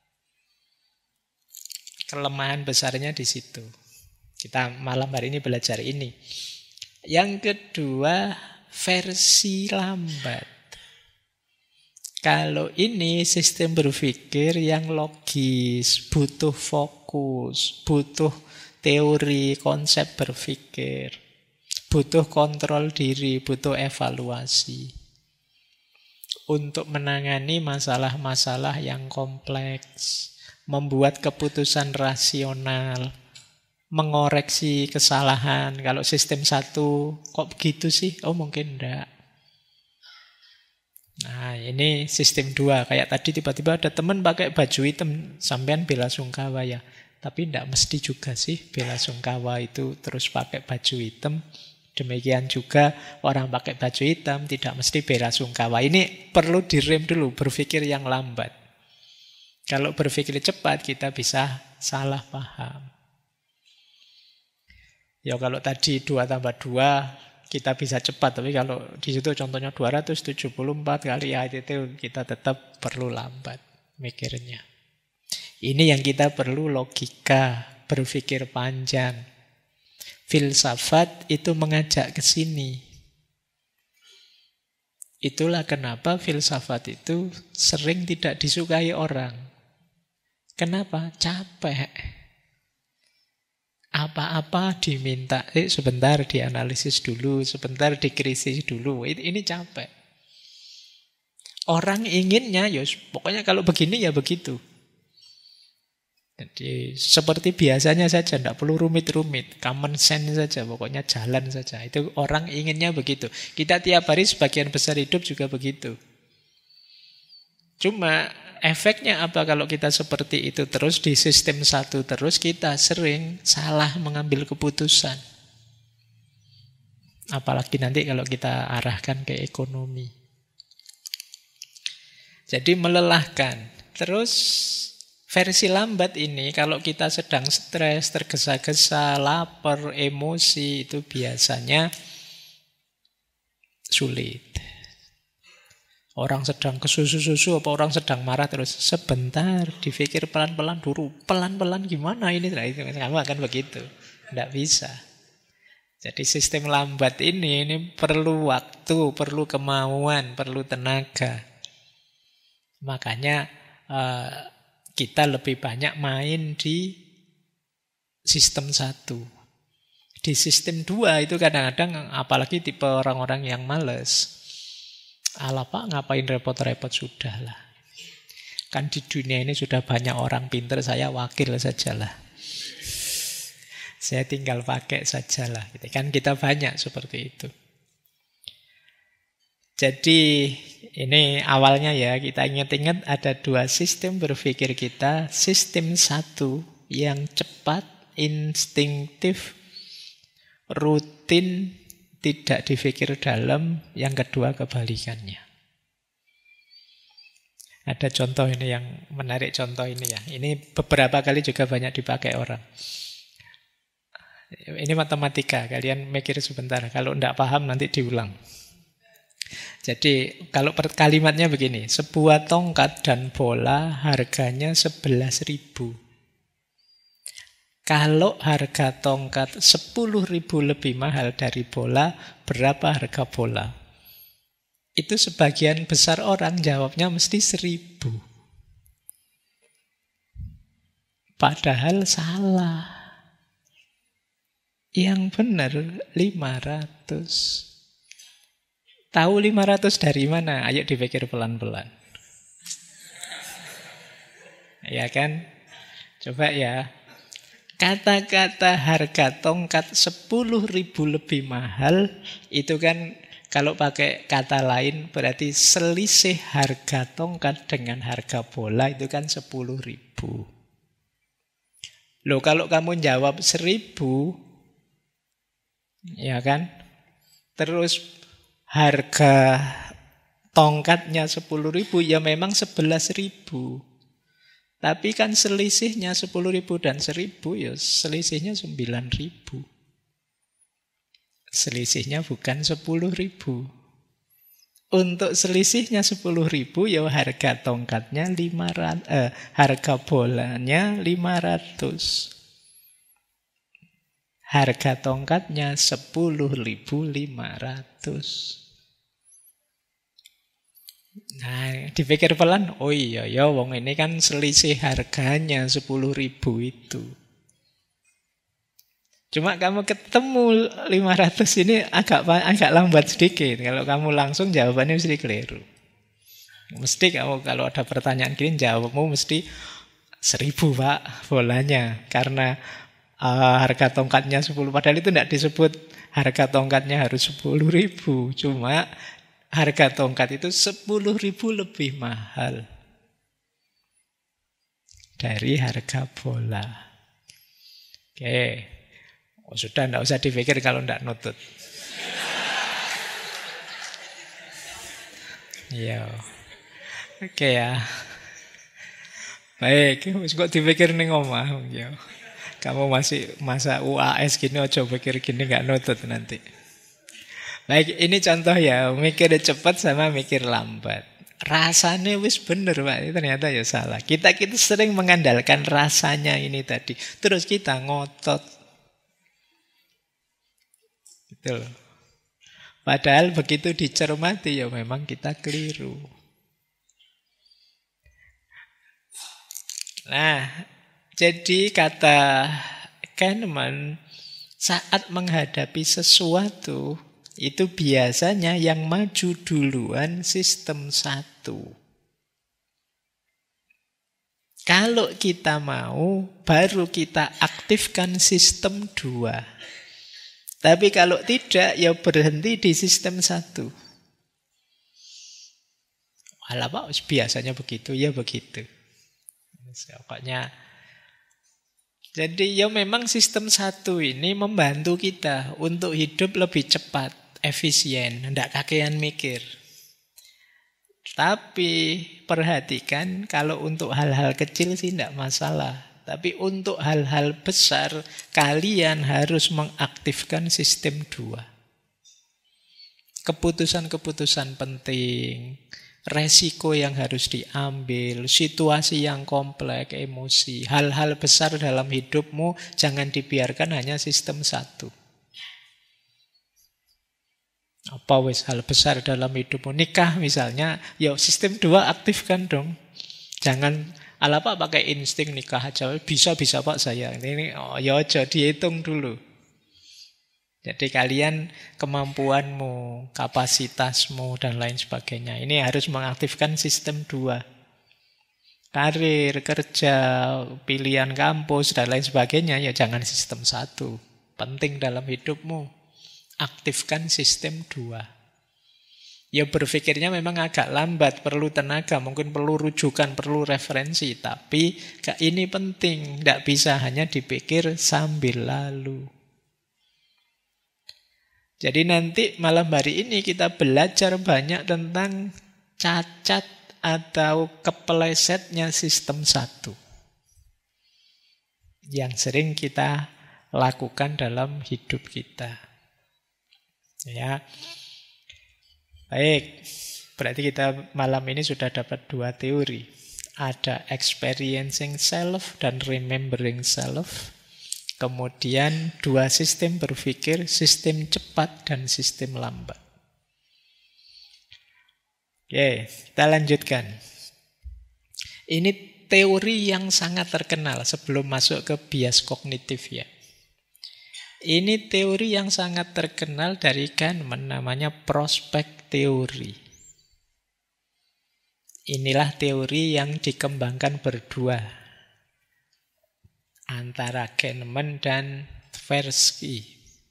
Speaker 1: Kelemahan besarnya di situ. Kita malam hari ini belajar ini. Yang kedua, versi lambat. Kalau ini sistem berpikir yang logis, butuh fokus, butuh teori, konsep berpikir, butuh kontrol diri, butuh evaluasi. Untuk menangani masalah-masalah yang kompleks, membuat keputusan rasional, mengoreksi kesalahan. Kalau sistem 1, kok begitu sih? Oh mungkin enggak. Nah ini sistem 2. Kayak tadi tiba-tiba ada teman pakai baju hitam, sampean bela sungkawa ya. Tapi enggak mesti juga sih bela sungkawa itu terus pakai baju hitam. Demikian juga orang pakai baju hitam tidak mesti bela sungkawa. Ini perlu direm dulu, berpikir yang lambat. Kalau berpikir cepat kita bisa salah paham. Ya kalau tadi 2 tambah 2 kita bisa cepat, tapi kalau di situ contohnya 274 kali ya itu kita tetap perlu lambat mikirnya. Ini yang kita perlu logika, berpikir panjang. Filsafat itu mengajak ke sini. Itulah kenapa filsafat itu sering tidak disukai orang. Kenapa? Capek. Apa-apa diminta, sebentar dianalisis dulu, sebentar dikrisis dulu. Ini capek. Orang inginnya, ya pokoknya kalau begini ya begitu. Jadi seperti biasanya saja, tidak perlu rumit-rumit. Common sense saja, pokoknya jalan saja. Itu orang inginnya begitu. Kita tiap hari sebagian besar hidup juga begitu. Cuma efeknya apa kalau kita seperti itu terus di sistem 1 terus, kita sering salah mengambil keputusan. Apalagi nanti kalau kita arahkan ke ekonomi. Jadi melelahkan. Terus versi lambat ini kalau kita sedang stres, tergesa-gesa, lapar, emosi, itu biasanya sulit. Orang sedang kesusu-susu apa orang sedang marah terus sebentar dipikir pelan-pelan dulu. Pelan-pelan gimana ini? Nah, itu kamu akan begitu. Tidak bisa. Jadi sistem lambat ini perlu waktu, perlu kemauan, perlu tenaga. Makanya kita lebih banyak main di sistem 1. Di sistem 2 itu kadang-kadang apalagi tipe orang-orang yang malas. Alah Pak, ngapain repot-repot, sudahlah. Kan di dunia ini sudah banyak orang pintar, saya wakil sajalah. Saya tinggal pakai sajalah. Kan kita banyak seperti itu. Jadi ini awalnya ya, kita ingat-ingat ada 2 sistem berpikir kita. Sistem 1 yang cepat, instinktif, rutin, tidak dipikir dalam. Yang kedua kebalikannya. Ada contoh ini yang menarik, contoh ini ya. Ini beberapa kali juga banyak dipakai orang. Ini matematika, kalian mikir sebentar. Kalau tidak paham nanti diulang. Jadi kalau kalimatnya begini, sebuah tongkat dan bola harganya 11.000. Kalau harga tongkat 10.000 lebih mahal dari bola, berapa harga bola? Itu sebagian besar orang jawabnya mesti 1.000. Padahal salah. Yang benar 500. Tahu 500 dari mana? Ayo dipikir pelan-pelan. Ya kan? Coba ya. Kata-kata harga tongkat 10.000 lebih mahal, itu kan kalau pakai kata lain berarti selisih harga tongkat dengan harga bola itu kan 10.000. Loh kalau kamu jawab 1.000, ya kan? Terus harga tongkatnya 10.000, ya memang 11.000. Tapi kan selisihnya 10.000 dan 1.000, ya selisihnya 9.000. Selisihnya bukan 10.000. Untuk selisihnya 10.000, ya harga tongkatnya 500, harga bolanya 500. Harga tongkatnya 10.500. Nah, dipikir pelan, oh iya ya, wong ini kan selisih harganya 10.000 itu. Cuma kamu ketemu 500 ini agak lambat sedikit. Kalau kamu langsung jawabannya mesti keliru. Mesti kamu kalau ada pertanyaan gini jawabmu mesti 1.000 Pak bolanya. Karena harga tongkatnya 10. Padahal itu tidak disebut harga tongkatnya harus 10.000. Cuma harga tongkat itu 10.000 lebih mahal dari harga bola. Oke. Oh, sudah, tidak usah dipikir kalau tidak nutut. Iya. Oke ya. Baik, kok dipikir ning omah ya. Kamu masih masa UAS gini, ojo pikir gini gak nutut nanti. Baik, ini contoh ya, mikir cepat sama mikir lambat. Rasanya wis bener Pak, ternyata ya salah. Kita sering mengandalkan rasanya ini tadi. Terus kita ngotot. Betul. Padahal begitu dicermati ya memang kita keliru. Nah, jadi kata Kahneman, saat menghadapi sesuatu, itu biasanya yang maju duluan sistem 1. Kalau kita mau, baru kita aktifkan sistem 2. Tapi kalau tidak, ya berhenti di sistem 1. Alah Pak, biasanya begitu, ya begitu. Pokoknya, jadi ya memang sistem 1 ini membantu kita untuk hidup lebih cepat, efisien, tidak kakean mikir. Tapi perhatikan, kalau untuk hal-hal kecil sih tidak masalah. Tapi untuk hal-hal besar, kalian harus mengaktifkan sistem 2. Keputusan-keputusan penting, resiko yang harus diambil, situasi yang kompleks, emosi, hal-hal besar dalam hidupmu jangan dibiarkan hanya sistem 1. Apa wis hal besar dalam hidupmu? Nikah misalnya, ya sistem 2 aktifkan dong. Jangan ala Pak pakai insting nikah aja, bisa Pak saya. Ini ya aja dihitung dulu. Jadi kalian kemampuanmu, kapasitasmu, dan lain sebagainya. Ini harus mengaktifkan sistem 2. Karir, kerja, pilihan kampus, dan lain sebagainya. Ya jangan sistem 1. Penting dalam hidupmu. Aktifkan sistem 2. Ya berpikirnya memang agak lambat, perlu tenaga, mungkin perlu rujukan, perlu referensi. Tapi ini penting, tidak bisa hanya dipikir sambil lalu. Jadi nanti malam hari ini kita belajar banyak tentang cacat atau kepelesetnya sistem 1. Yang sering kita lakukan dalam hidup kita. Ya. Baik, berarti kita malam ini sudah dapat 2 teori. Ada experiencing self dan remembering self. Kemudian 2 sistem berpikir, sistem cepat dan sistem lambat. Oke, kita lanjutkan. Ini teori yang sangat terkenal sebelum masuk ke bias kognitif ya. Ini teori yang sangat terkenal dari Kahneman, namanya prospek teori. Inilah teori yang dikembangkan berdua antara Kahneman dan Tversky.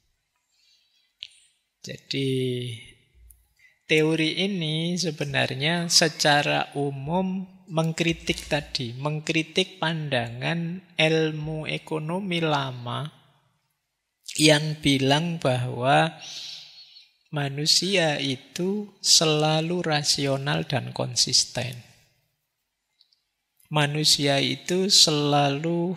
Speaker 1: Jadi teori ini sebenarnya secara umum mengkritik pandangan ilmu ekonomi lama yang bilang bahwa Manusia itu selalu rasional dan konsisten. Manusia itu selalu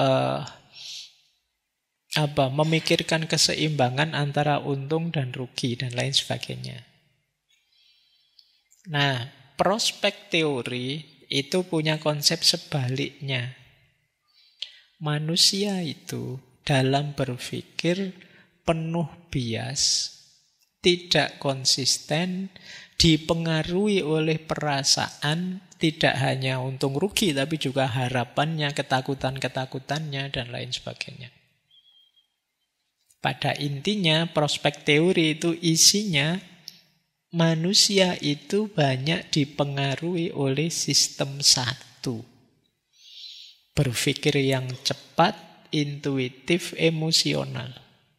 Speaker 1: memikirkan keseimbangan antara untung dan rugi dan lain sebagainya. Nah, prospek teori itu punya konsep sebaliknya. Manusia itu dalam berpikir penuh bias, tidak konsisten, dipengaruhi oleh perasaan, tidak hanya untung rugi, tapi juga harapannya, ketakutan-ketakutannya, dan lain sebagainya. Pada intinya, prospek teori itu isinya, manusia itu banyak dipengaruhi oleh sistem satu. Berpikir yang cepat, intuitif, emosional.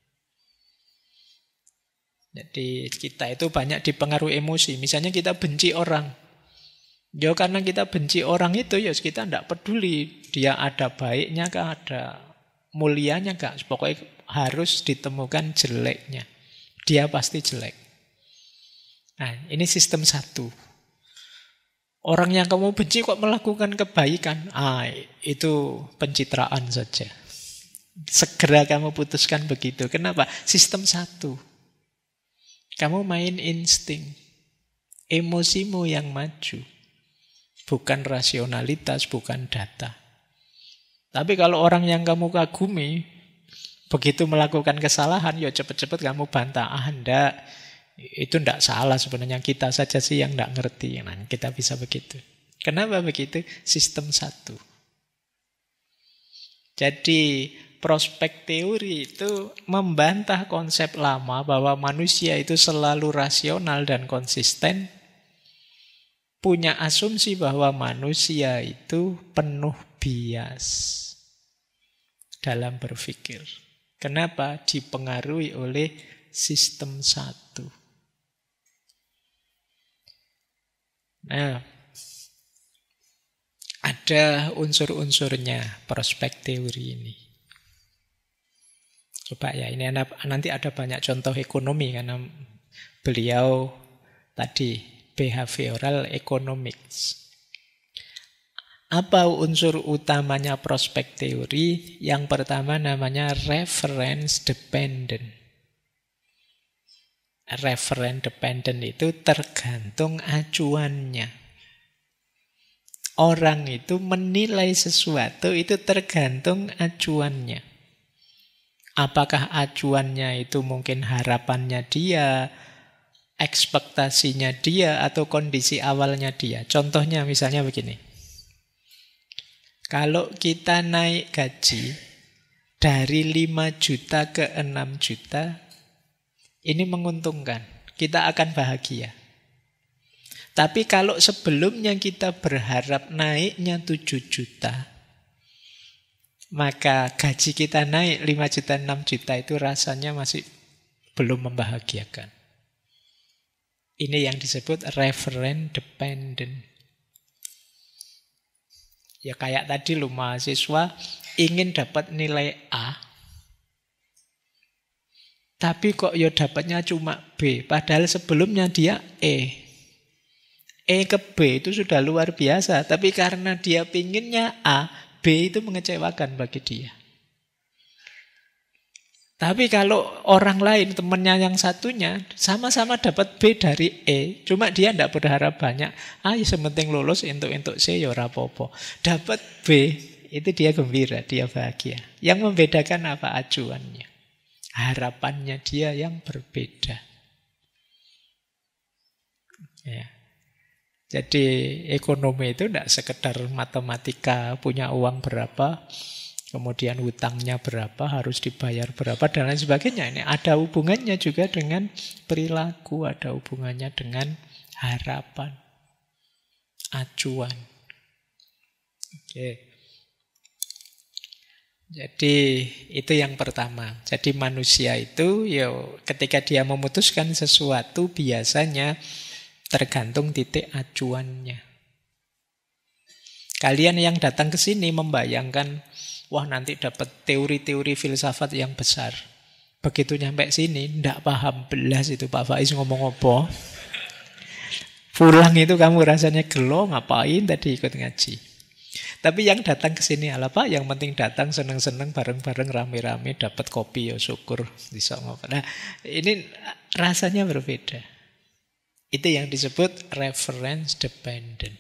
Speaker 1: Jadi kita itu banyak dipengaruhi emosi. Misalnya kita benci orang. Ya karena kita benci orang itu, ya kita tidak peduli. Dia ada baiknya kah, ada mulianya kah. Pokoknya harus ditemukan jeleknya. Dia pasti jelek. Nah, ini sistem satu. Orang yang kamu benci kok melakukan kebaikan. Itu pencitraan saja. Segera kamu putuskan begitu. Kenapa? Sistem satu. Kamu main insting. Emosimu yang maju. Bukan rasionalitas, bukan data. Tapi kalau orang yang kamu kagumi, begitu melakukan kesalahan, ya cepat-cepat kamu bantah. Enggak. Itu enggak salah sebenarnya. Kita saja sih yang enggak ngerti. Nah, kita bisa begitu. Kenapa begitu? Sistem satu. Jadi prospek teori itu membantah konsep lama bahwa manusia itu selalu rasional dan konsisten. Punya asumsi bahwa manusia itu penuh bias dalam berpikir. Kenapa? Dipengaruhi oleh sistem satu. Nah, ada unsur-unsurnya prospek teori ini. Coba ya, ini nanti ada banyak contoh ekonomi karena beliau tadi behavioral economics. Apa unsur utamanya prospek teori? Yang pertama namanya reference dependent. Reference dependent itu tergantung acuannya. Orang itu menilai sesuatu itu tergantung acuannya. Apakah acuannya itu mungkin harapannya dia, ekspektasinya dia, atau kondisi awalnya dia. Contohnya misalnya begini. Kalau kita naik gaji dari 5 juta ke 6 juta, ini menguntungkan. Kita akan bahagia. Tapi kalau sebelumnya kita berharap naiknya 7 juta, maka gaji kita naik 5 juta, 6 juta itu rasanya masih belum membahagiakan. Ini yang disebut reference dependent. Ya kayak tadi lu mahasiswa ingin dapat nilai A, tapi kok ya dapatnya cuma B, padahal sebelumnya dia E. E ke B itu sudah luar biasa, tapi karena dia pinginnya A, B itu mengecewakan bagi dia. Tapi kalau orang lain, temannya yang satunya, sama-sama dapat B dari E, cuma dia tidak berharap banyak. Ya sementing lulus, entuk C, ya ora apa-apa. Dapat B, itu dia gembira, dia bahagia. Yang membedakan apa? Acuannya. Harapannya dia yang berbeda. Ya. Jadi ekonomi itu tidak sekedar matematika, punya uang berapa, kemudian hutangnya berapa, harus dibayar berapa, dan lain sebagainya. Ini ada hubungannya juga dengan perilaku, ada hubungannya dengan harapan, acuan. Oke. Jadi itu yang pertama. Jadi manusia itu ketika dia memutuskan sesuatu biasanya tergantung titik acuannya. Kalian yang datang ke sini membayangkan, wah nanti dapat teori-teori filsafat yang besar. Begitu nyampe sini, ndak paham belas itu Pak Faiz ngomong apa. Pulang itu kamu rasanya gelo, ngapain tadi ikut ngaji. Tapi yang datang ke sini ala Pak, yang penting datang seneng-seneng bareng-bareng rame-rame dapat kopi ya syukur bisa ngopi. Nah, ini rasanya berbeda. Itu yang disebut reference dependent.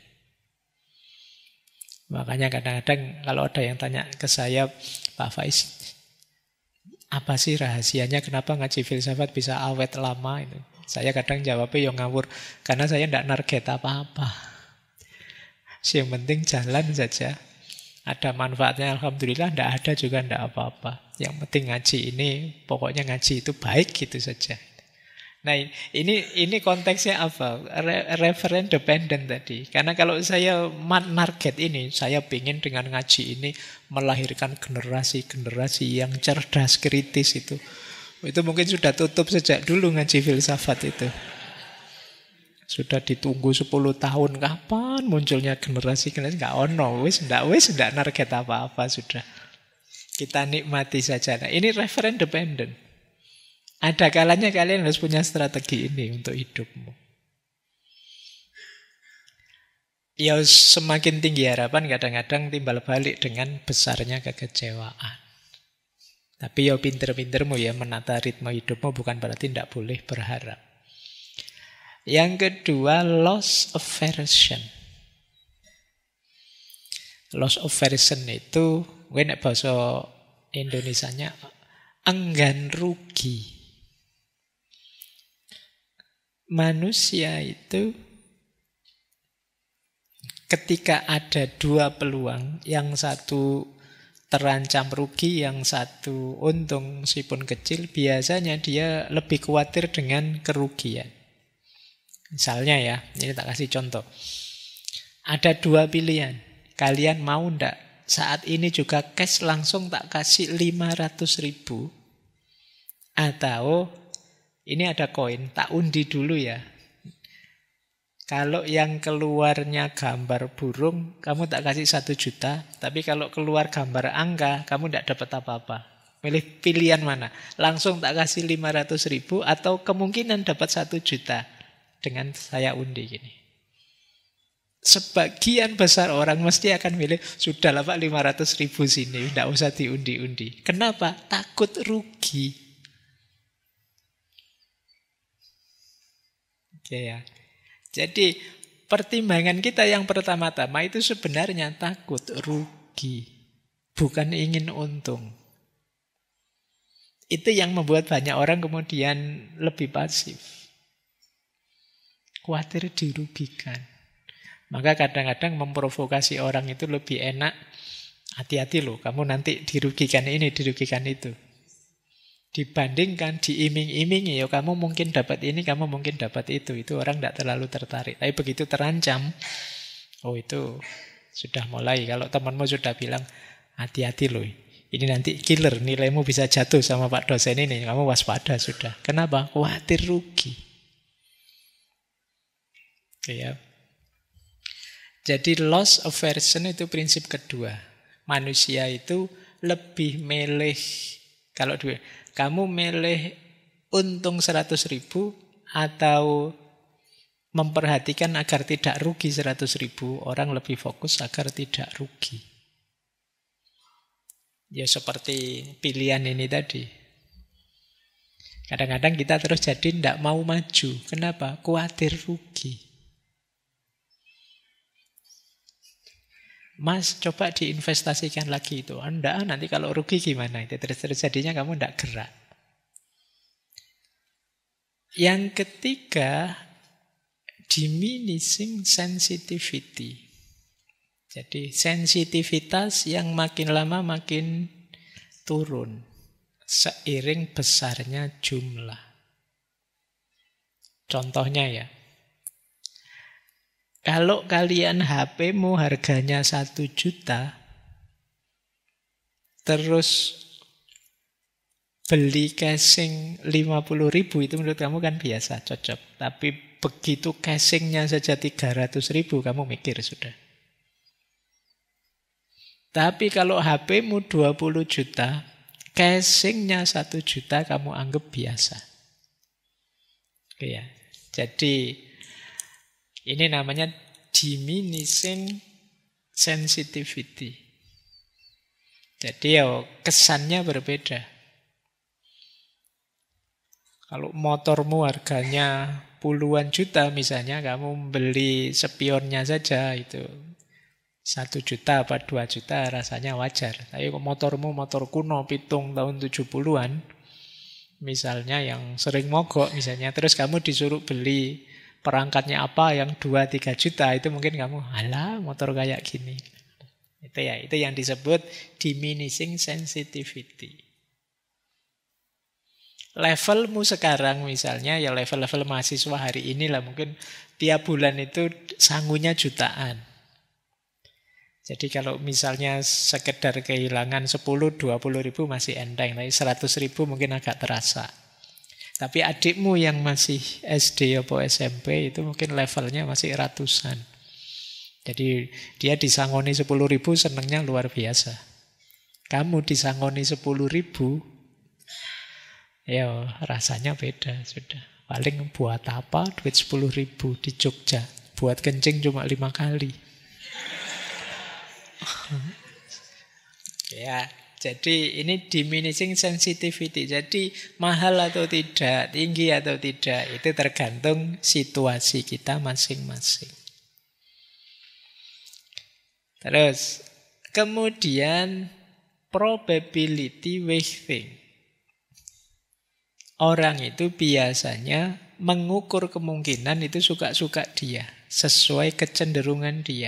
Speaker 1: Makanya kadang-kadang kalau ada yang tanya ke saya, Pak Faiz, apa sih rahasianya kenapa ngaji filsafat bisa awet lama itu? Saya kadang jawabnya yang ngawur, karena saya tidak target apa-apa. Yang penting jalan saja. Ada manfaatnya alhamdulillah, tidak ada juga tidak apa-apa. Yang penting ngaji ini, pokoknya ngaji itu baik gitu saja. Nah ini konteksnya apa? Referent dependent tadi. Karena kalau saya target ini, saya ingin dengan ngaji ini melahirkan generasi-generasi yang cerdas, kritis itu. Itu mungkin sudah tutup sejak dulu ngaji filsafat itu. Sudah ditunggu 10 tahun, kapan munculnya generasi-generasi? Nggak ono, wis ndak target apa-apa sudah. Kita nikmati saja. Nah, ini referent dependent. Ada kalanya kalian harus punya strategi ini untuk hidupmu. Ya semakin tinggi harapan kadang-kadang timbal balik dengan besarnya kekecewaan. Tapi ya pinter-pintermu ya menata ritme hidupmu, bukan berarti tidak boleh berharap. Yang kedua, loss aversion. Loss aversion itu, gue nek bahasa Indonesianya enggan rugi. Manusia itu ketika ada dua peluang, yang satu terancam rugi, yang satu untung meskipun kecil, biasanya dia lebih khawatir dengan kerugian. Misalnya ya, ini tak kasih contoh. Ada dua pilihan, kalian mau ndak saat ini juga cash langsung tak kasih 500.000, atau ini ada koin, tak undi dulu ya. Kalau yang keluarnya gambar burung, kamu tak kasih 1 juta. Tapi kalau keluar gambar angka, kamu tidak dapat apa-apa. Pilih pilihan mana? Langsung tak kasih 500.000 atau kemungkinan dapat 1 juta dengan saya undi gini. Sebagian besar orang mesti akan milih, sudahlah Pak 500.000 sini, tidak usah diundi-undi. Kenapa? Takut rugi. Oke ya. Jadi pertimbangan kita yang pertama-tama itu sebenarnya takut rugi, bukan ingin untung. Itu yang membuat banyak orang kemudian lebih pasif. Khawatir dirugikan. Maka kadang-kadang memprovokasi orang itu lebih enak. Hati-hati loh, kamu nanti dirugikan ini, dirugikan itu. Dibandingkan diiming-imingi, ya kamu mungkin dapat ini, kamu mungkin dapat itu. Itu orang tidak terlalu tertarik. Tapi begitu terancam, oh itu sudah mulai. Kalau temanmu sudah bilang, hati-hati loh, ini nanti killer, nilaimu bisa jatuh sama Pak dosen ini. Kamu waspada sudah. Kenapa? Khawatir rugi. Oke ya. Jadi loss aversion itu prinsip kedua. Manusia itu lebih milih, kalau dua, kamu milih untung 100.000 atau memperhatikan agar tidak rugi 100.000, orang lebih fokus agar tidak rugi. Ya seperti pilihan ini tadi. Kadang-kadang kita terus jadi tidak mau maju. Kenapa? Khawatir rugi. Mas, coba diinvestasikan lagi itu. Anda nanti kalau rugi gimana? Itu terus jadinya kamu tidak gerak. Yang ketiga, diminishing sensitivity. Jadi sensitivitas yang makin lama makin turun seiring besarnya jumlah. Contohnya ya, kalau kalian HP-mu harganya 1 juta, terus beli casing 50.000, itu menurut kamu kan biasa, cocok. Tapi begitu casingnya saja 300.000, kamu mikir sudah. Tapi kalau HP-mu 20 juta, Casingnya 1 juta kamu anggap biasa. Oke ya. Jadi ini namanya diminishing sensitivity. Jadi ya kesannya berbeda. Kalau motormu harganya puluhan juta misalnya, kamu beli spionnya saja itu 1 juta apa 2 juta rasanya wajar. Tapi kalau motormu motor kuno pitung tahun 70-an, misalnya yang sering mogok misalnya, terus kamu disuruh beli perangkatnya apa yang 2-3 juta, itu mungkin kamu, alah motor kayak gini. Itu ya, itu yang disebut diminishing sensitivity. Levelmu sekarang misalnya, ya level-level mahasiswa hari ini lah, mungkin tiap bulan itu sangunya jutaan. Jadi kalau misalnya sekedar kehilangan 10-20 ribu masih enteng, tapi 100 ribu mungkin agak terasa. Tapi adikmu yang masih SD atau SMP itu mungkin levelnya masih ratusan. Jadi dia disangoni 10 ribu senangnya luar biasa. Kamu disangoni 10 ribu, ya rasanya beda sudah. Paling buat apa duit 10 ribu di Jogja? Buat kencing cuma 5 kali. Ya, jadi ini diminishing sensitivity. Jadi mahal atau tidak, tinggi atau tidak, itu tergantung situasi kita masing-masing. Terus, kemudian probability weighting. Orang itu biasanya mengukur kemungkinan itu suka-suka dia, sesuai kecenderungan dia.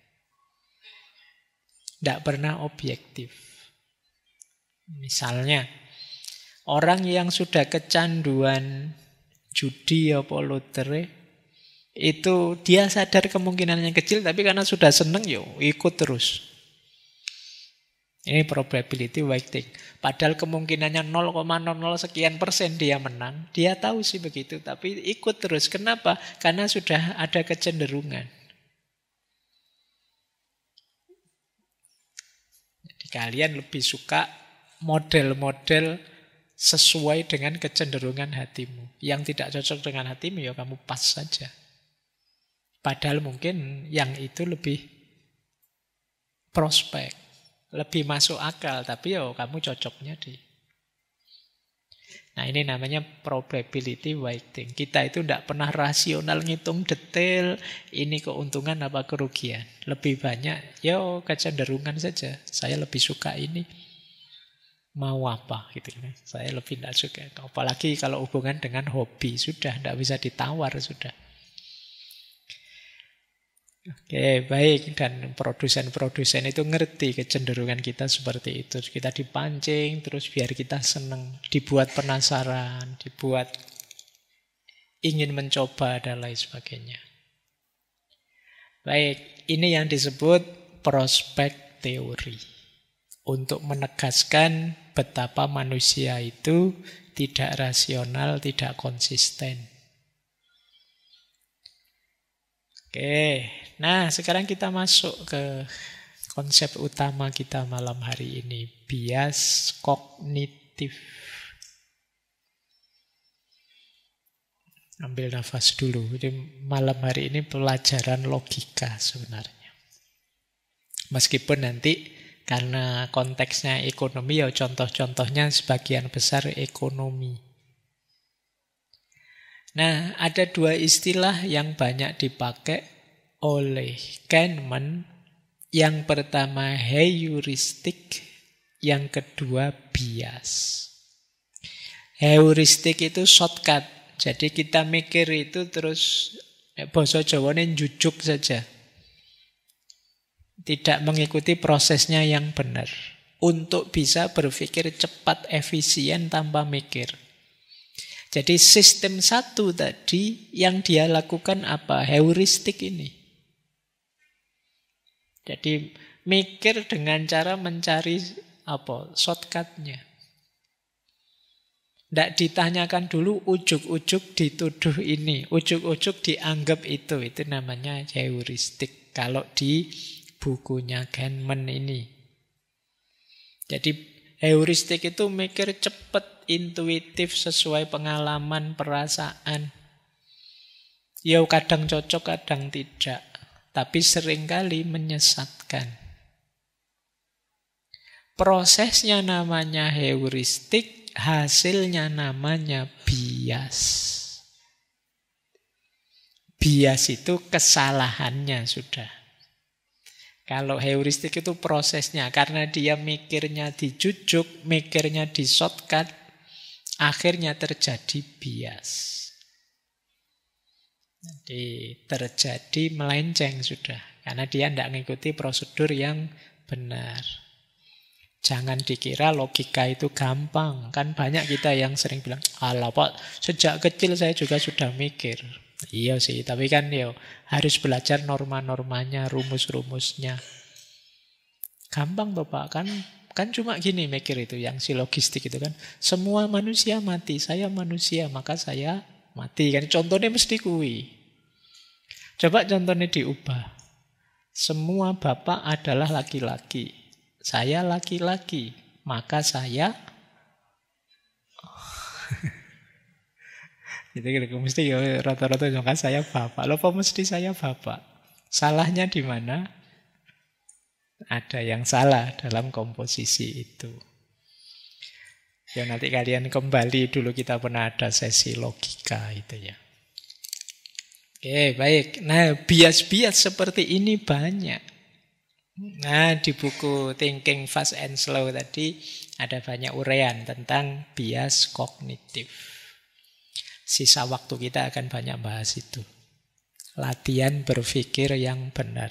Speaker 1: Tidak pernah objektif. Misalnya, orang yang sudah kecanduan judi atau lotre, itu dia sadar kemungkinannya kecil, tapi karena sudah seneng, yo ikut terus. Ini probability weighting. Padahal kemungkinannya 0,00 sekian persen dia menang. Dia tahu sih begitu, tapi ikut terus. Kenapa? Karena sudah ada kecenderungan. Kalian lebih suka model-model sesuai dengan kecenderungan hatimu. Yang tidak cocok dengan hatimu, ya kamu pas saja. Padahal mungkin yang itu lebih prospek, lebih masuk akal, tapi ya kamu cocoknya di. Nah ini namanya probability weighting. Kita itu tidak pernah rasional ngitung detail ini keuntungan apa kerugian. Lebih banyak ya kecenderungan saja. Saya lebih suka ini. Mau apa gitu. Saya lebih tidak suka. Apalagi kalau hubungan dengan hobi. Sudah tidak bisa ditawar sudah. Oke, baik. Dan produsen-produsen itu ngerti kecenderungan kita seperti itu. Kita dipancing, terus biar kita senang. Dibuat penasaran, dibuat ingin mencoba, dan lain sebagainya. Baik, ini yang disebut prospek teori. Untuk menegaskan betapa manusia itu tidak rasional, tidak konsisten. Oke, nah sekarang kita masuk ke konsep utama kita malam hari ini, bias kognitif. Ambil nafas dulu. Jadi malam hari ini pelajaran logika sebenarnya. Meskipun nanti karena konteksnya ekonomi, ya contoh-contohnya sebagian besar ekonomi. Nah, ada 2 istilah yang banyak dipakai oleh Kahneman. Yang pertama heuristik, yang kedua bias. Heuristik itu shortcut. Jadi kita mikir itu terus basa Jawane njujuk saja. Tidak mengikuti prosesnya yang benar. Untuk bisa berpikir cepat, efisien tanpa mikir. Jadi sistem 1 tadi yang dia lakukan apa? Heuristik ini. Jadi mikir dengan cara mencari apa? Shortcut-nya. Tidak ditanyakan dulu, ujuk-ujuk dituduh ini, ujuk-ujuk dianggap itu. Itu namanya heuristik. Kalau di bukunya Kahneman ini. Jadi Heuristik itu mikir cepet, intuitif, sesuai pengalaman, perasaan. Ya kadang cocok, kadang tidak. Tapi seringkali menyesatkan. Prosesnya namanya heuristik, hasilnya namanya bias. Bias itu kesalahannya sudah. Kalau heuristik itu prosesnya, karena dia mikirnya dijujuk, mikirnya di shortcut, akhirnya terjadi bias. Jadi terjadi melenceng sudah, karena dia tidak mengikuti prosedur yang benar. Jangan dikira logika itu gampang. Kan banyak kita yang sering bilang, alah Pak, sejak kecil saya juga sudah mikir. Iya sih, tapi kan harus belajar norma-normanya, rumus-rumusnya. Gampang Bapak, kan cuma gini mikir itu, yang silogistik itu kan. Semua manusia mati, saya manusia, maka saya mati. Kan contohnya mesti kui. Coba contohnya diubah. Semua bapak adalah laki-laki. Saya laki-laki, maka saya gitu mesti rata-rata kan saya bapak. Loh, kok mesti saya bapak? Salahnya di mana? Ada yang salah dalam komposisi itu. Ya nanti kalian kembali dulu, kita pernah ada sesi logika itu ya. Oke, baik. Nah, bias-bias seperti ini banyak. Nah, di buku Thinking Fast and Slow tadi ada banyak uraian tentang bias kognitif. Sisa waktu kita akan banyak bahas itu. Latihan berpikir yang benar.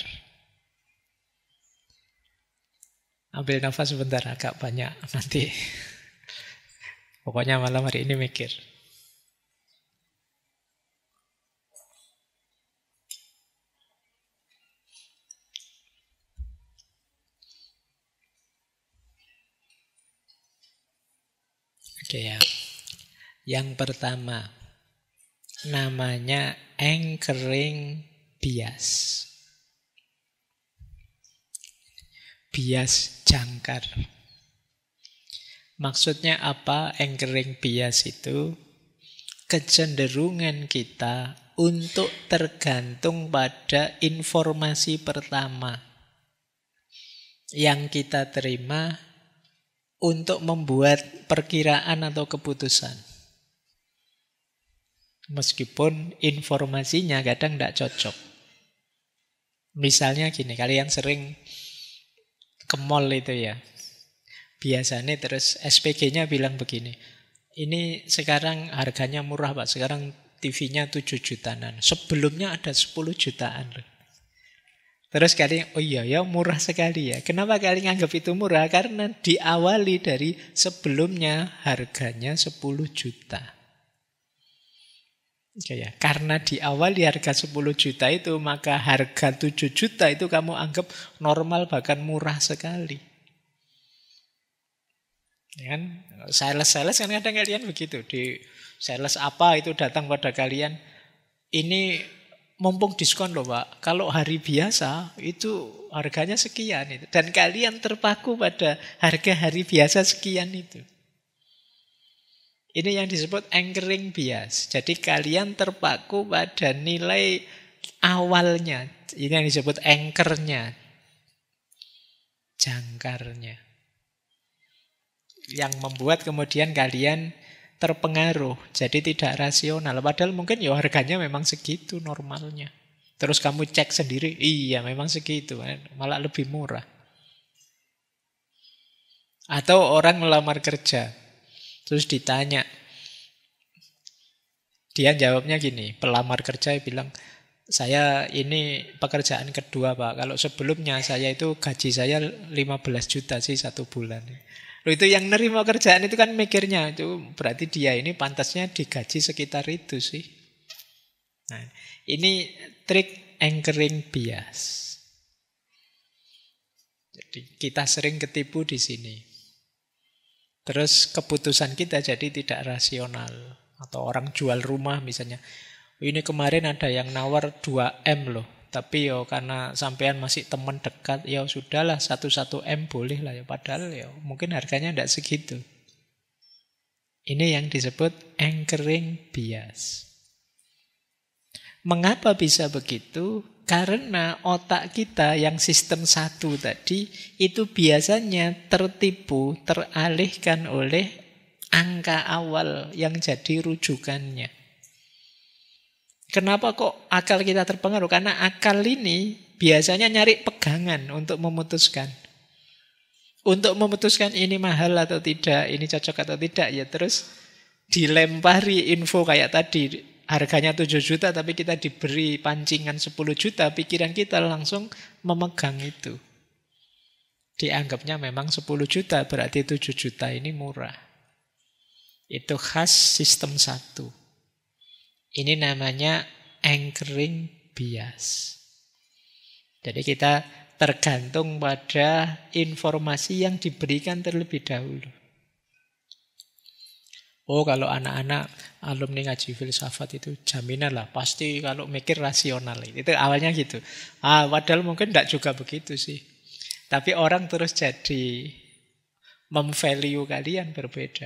Speaker 1: Ambil nafas sebentar, agak banyak nanti. Pokoknya malam hari ini mikir. Oke ya. Yang pertama, namanya anchoring bias. Bias jangkar. Maksudnya apa anchoring bias itu? Kecenderungan kita untuk tergantung pada informasi pertama yang kita terima untuk membuat perkiraan atau keputusan. Meskipun informasinya kadang tidak cocok. Misalnya gini, kalian sering ke mall itu ya. Biasanya terus SPG-nya bilang begini, ini sekarang harganya murah Pak, sekarang TV-nya 7 jutaan. Sebelumnya ada 10 jutaan. Terus kalian, oh iya ya murah sekali ya. Kenapa kalian anggap itu murah? Karena diawali dari sebelumnya harganya 10 juta. Oke ya, karena diawali harga 10 juta itu, maka harga 7 juta itu kamu anggap normal bahkan murah sekali. Ya kan? Sales-sales kan kadang kalian begitu. Di sales apa itu datang pada kalian, ini mumpung diskon loh Pak. Kalau hari biasa itu harganya sekian itu. Dan kalian terpaku pada harga hari biasa sekian itu. Ini yang disebut anchoring bias. Jadi kalian terpaku pada nilai awalnya. Ini yang disebut anchornya. Jangkarnya. Yang membuat kemudian kalian terpengaruh. Jadi tidak rasional. Padahal mungkin ya harganya memang segitu normalnya. Terus kamu cek sendiri, iya memang segitu. Malah lebih murah. Atau orang melamar kerja. Terus ditanya, dia jawabnya gini, pelamar kerja bilang, saya ini pekerjaan kedua Pak, kalau sebelumnya saya itu gaji saya 15 juta sih 1 bulan. Loh, itu yang nerima kerjaan itu kan mikirnya, itu berarti dia ini pantasnya digaji sekitar itu sih. Nah, ini trik anchoring bias. Jadi kita sering ketipu di sini. Terus keputusan kita jadi tidak rasional. Atau orang jual rumah misalnya. Ini kemarin ada yang nawar 2M loh. Tapi yo karena sampean masih teman dekat, ya sudahlah 1 M boleh lah ya. Padahal ya mungkin harganya tidak segitu. Ini yang disebut anchoring bias. Mengapa bisa begitu? Karena otak kita yang sistem 1 tadi itu biasanya tertipu, teralihkan oleh angka awal yang jadi rujukannya. Kenapa kok akal kita terpengaruh? Karena akal ini biasanya nyari pegangan untuk memutuskan. Untuk memutuskan ini mahal atau tidak, ini cocok atau tidak, ya terus dilempari info kayak tadi, harganya 7 juta tapi kita diberi pancingan 10 juta, pikiran kita langsung memegang itu. Dianggapnya memang 10 juta, berarti 7 juta ini murah. Itu khas sistem 1. Ini namanya anchoring bias. Jadi kita tergantung pada informasi yang diberikan terlebih dahulu. Oh, kalau anak-anak alumni ngaji filsafat itu jaminan lah, pasti kalau mikir rasional. Itu awalnya gitu. Padahal mungkin tidak juga begitu sih. Tapi orang terus jadi memvalue kalian berbeda.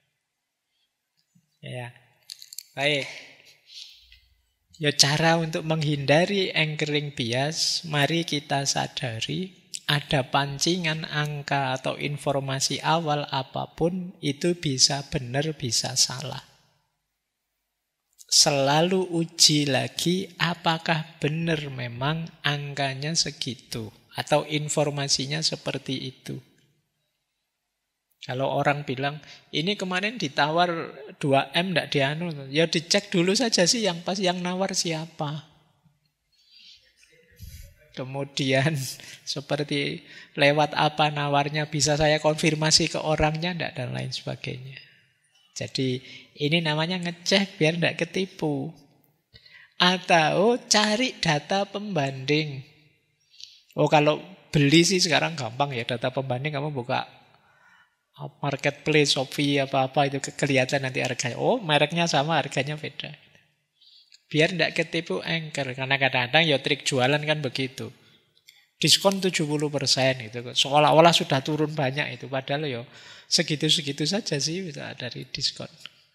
Speaker 1: Ya, baik. Ya, cara untuk menghindari anchoring bias, mari kita sadari ada pancingan angka atau informasi awal apapun itu bisa benar, bisa salah. Selalu uji lagi apakah benar memang angkanya segitu atau informasinya seperti itu. Kalau orang bilang, ini kemarin ditawar 2M tidak dianu, ya dicek dulu saja sih yang pas yang nawar siapa. Kemudian seperti lewat apa nawarnya, bisa saya konfirmasi ke orangnya tidak, dan lain sebagainya. Jadi ini namanya ngecek biar tidak ketipu. Atau cari data pembanding. Oh, kalau beli sih sekarang gampang ya, data pembanding kamu buka marketplace, Shopee, apa-apa itu kelihatan nanti harganya. Oh, mereknya sama, harganya beda. Biar tidak ketipu anchor. Karena kadang-kadang ya trik jualan kan begitu. Diskon 70% itu. Seolah-olah sudah turun banyak itu. Padahal ya segitu-segitu saja sih dari diskon.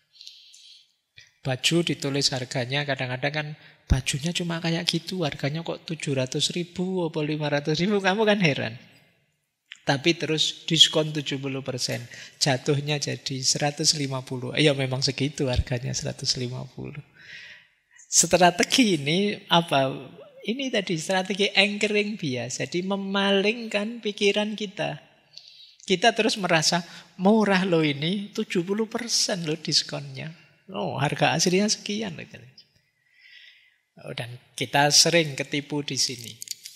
Speaker 1: Baju ditulis harganya, kadang-kadang kan bajunya cuma kayak gitu, harganya kok 700.000 atau 500.000, kamu kan heran. Tapi terus diskon 70%, jatuhnya jadi 150. Ya memang segitu harganya, 150. Strategi ini apa? Ini tadi strategi anchoring bias. Jadi memalingkan pikiran kita. Kita terus merasa murah loh ini, 70% loh diskonnya. Oh, harga aslinya sekian. Dan kita sering ketipu di sini.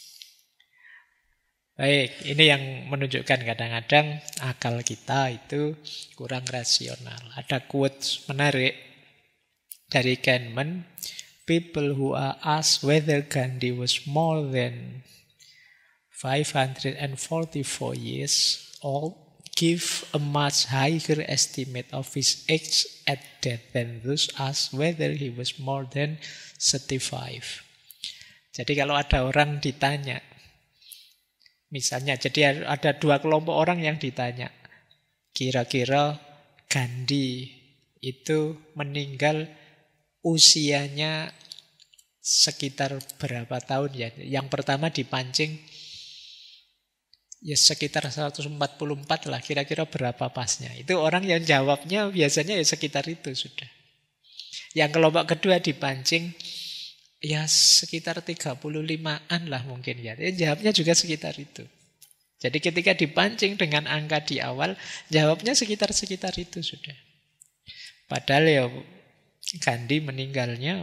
Speaker 1: Baik, ini yang menunjukkan kadang-kadang akal kita itu kurang rasional. Ada quotes menarik dari Kahneman. People who are asked whether Gandhi was more than 544 years old give a much higher estimate of his age at death than those asked whether he was more than 35. Jadi kalau ada orang ditanya, misalnya, jadi ada 2 kelompok orang yang ditanya, kira-kira Gandhi itu meninggal usianya sekitar berapa tahun ya? Yang pertama dipancing, ya sekitar 144 lah, kira-kira berapa pasnya. Itu orang yang jawabnya biasanya ya sekitar itu sudah. Yang kelompok kedua dipancing, ya sekitar 35-an lah mungkin ya. Jawabnya juga sekitar itu. Jadi ketika dipancing dengan angka di awal, jawabnya sekitar-sekitar itu sudah. Padahal ya Gandhi meninggalnya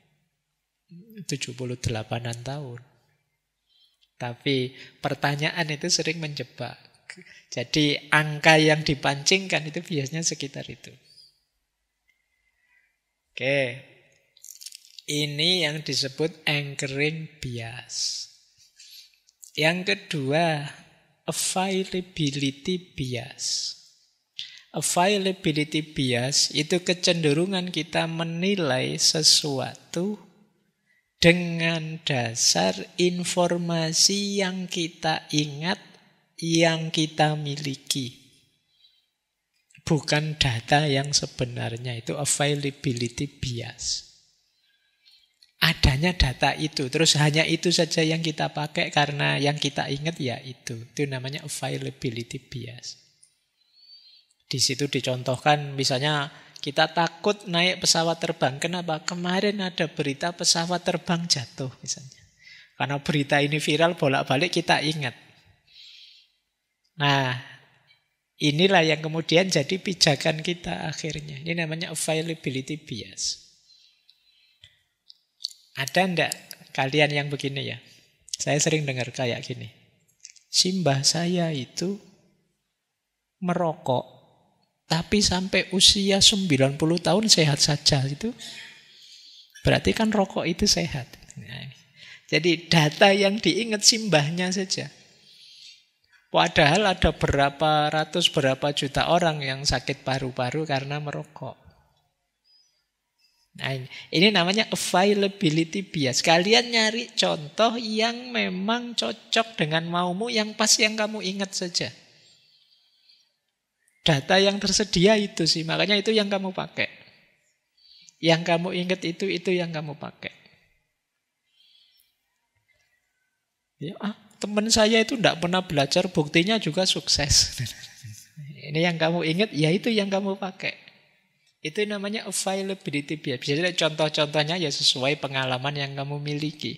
Speaker 1: 78-an tahun. Tapi pertanyaan itu sering menjebak. Jadi angka yang dipancingkan itu biasanya sekitar itu. Oke. Ini yang disebut anchoring bias. Yang kedua, availability bias. Availability bias itu kecenderungan kita menilai sesuatu dengan dasar informasi yang kita ingat, yang kita miliki. Bukan data yang sebenarnya, itu availability bias. Adanya data itu, terus hanya itu saja yang kita pakai karena yang kita ingat ya itu. Itu namanya availability bias. Di situ dicontohkan misalnya kita takut naik pesawat terbang. Kenapa? Kemarin ada berita pesawat terbang jatuh misalnya. Karena berita ini viral bolak-balik kita ingat. Nah, inilah yang kemudian jadi pijakan kita akhirnya. Ini namanya availability bias. Ada enggak kalian yang begini ya? Saya sering dengar kayak gini. Simbah saya itu merokok, tapi sampai usia 90 tahun sehat saja. Itu berarti kan rokok itu sehat. Nah, jadi data yang diingat simbahnya saja. Padahal ada berapa ratus, berapa juta orang yang sakit paru-paru karena merokok. Nah, ini namanya availability bias. Kalian nyari contoh yang memang cocok dengan maumu, yang pas yang kamu ingat saja. Data yang tersedia itu sih, makanya itu yang kamu pakai. Yang kamu ingat itu yang kamu pakai. Ya, teman saya itu tidak pernah belajar, buktinya juga sukses. Ini yang kamu ingat, ya itu yang kamu pakai. Itu namanya availability bias. Biasanya contoh-contohnya ya sesuai pengalaman yang kamu miliki.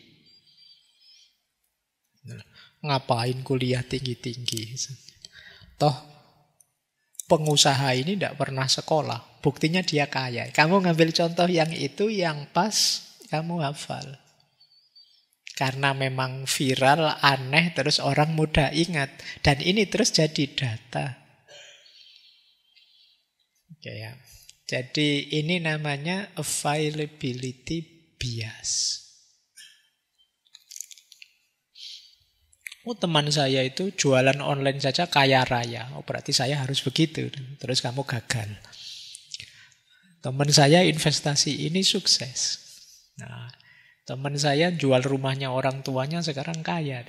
Speaker 1: Ngapain kuliah tinggi-tinggi? Toh pengusaha ini tidak pernah sekolah. Buktinya dia kaya. Kamu ngambil contoh yang itu, yang pas, kamu hafal. Karena memang viral, aneh, terus orang mudah ingat. Dan ini terus jadi data. Oke ya. Jadi ini namanya availability bias. Oh, teman saya itu jualan online saja kaya raya. Oh, berarti saya harus begitu. Terus kamu gagal. Teman saya investasi ini sukses. Nah, teman saya jual rumahnya orang tuanya sekarang kaya.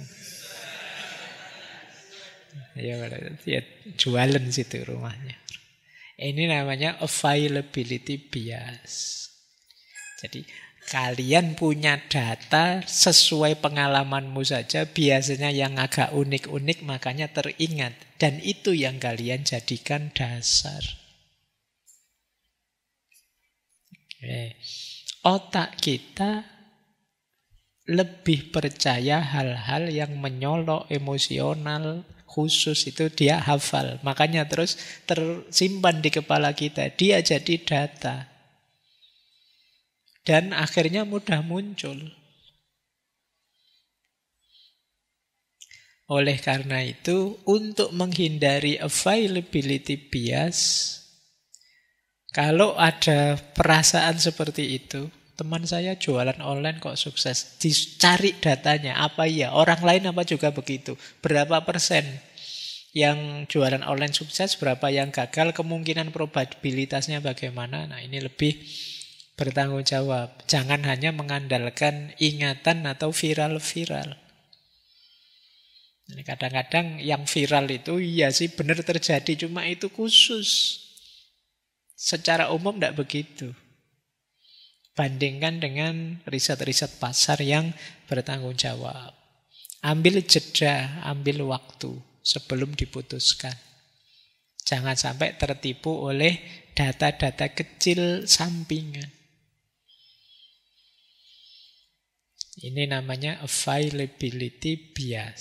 Speaker 1: Ya, jualan situ rumahnya. Ini namanya availability bias. Jadi kalian punya data sesuai pengalamanmu saja, biasanya yang agak unik-unik makanya teringat. Dan itu yang kalian jadikan dasar. Oke. Otak kita lebih percaya hal-hal yang menyolok emosional, khusus itu dia hafal. Makanya terus tersimpan di kepala kita. Dia jadi data. Dan akhirnya mudah muncul. Oleh karena itu, untuk menghindari availability bias, kalau ada perasaan seperti itu, teman saya jualan online kok sukses, dicari datanya, apa iya, orang lain apa juga begitu, berapa persen yang jualan online sukses, berapa yang gagal, kemungkinan probabilitasnya bagaimana. Nah, ini lebih bertanggung jawab. Jangan hanya mengandalkan ingatan atau viral-viral. Kadang-kadang yang viral itu iya sih benar terjadi, cuma itu khusus. Secara umum tidak begitu. Bandingkan dengan riset-riset pasar yang bertanggung jawab. Ambil jeda, ambil waktu sebelum diputuskan. Jangan sampai tertipu oleh data-data kecil sampingan. Ini namanya availability bias.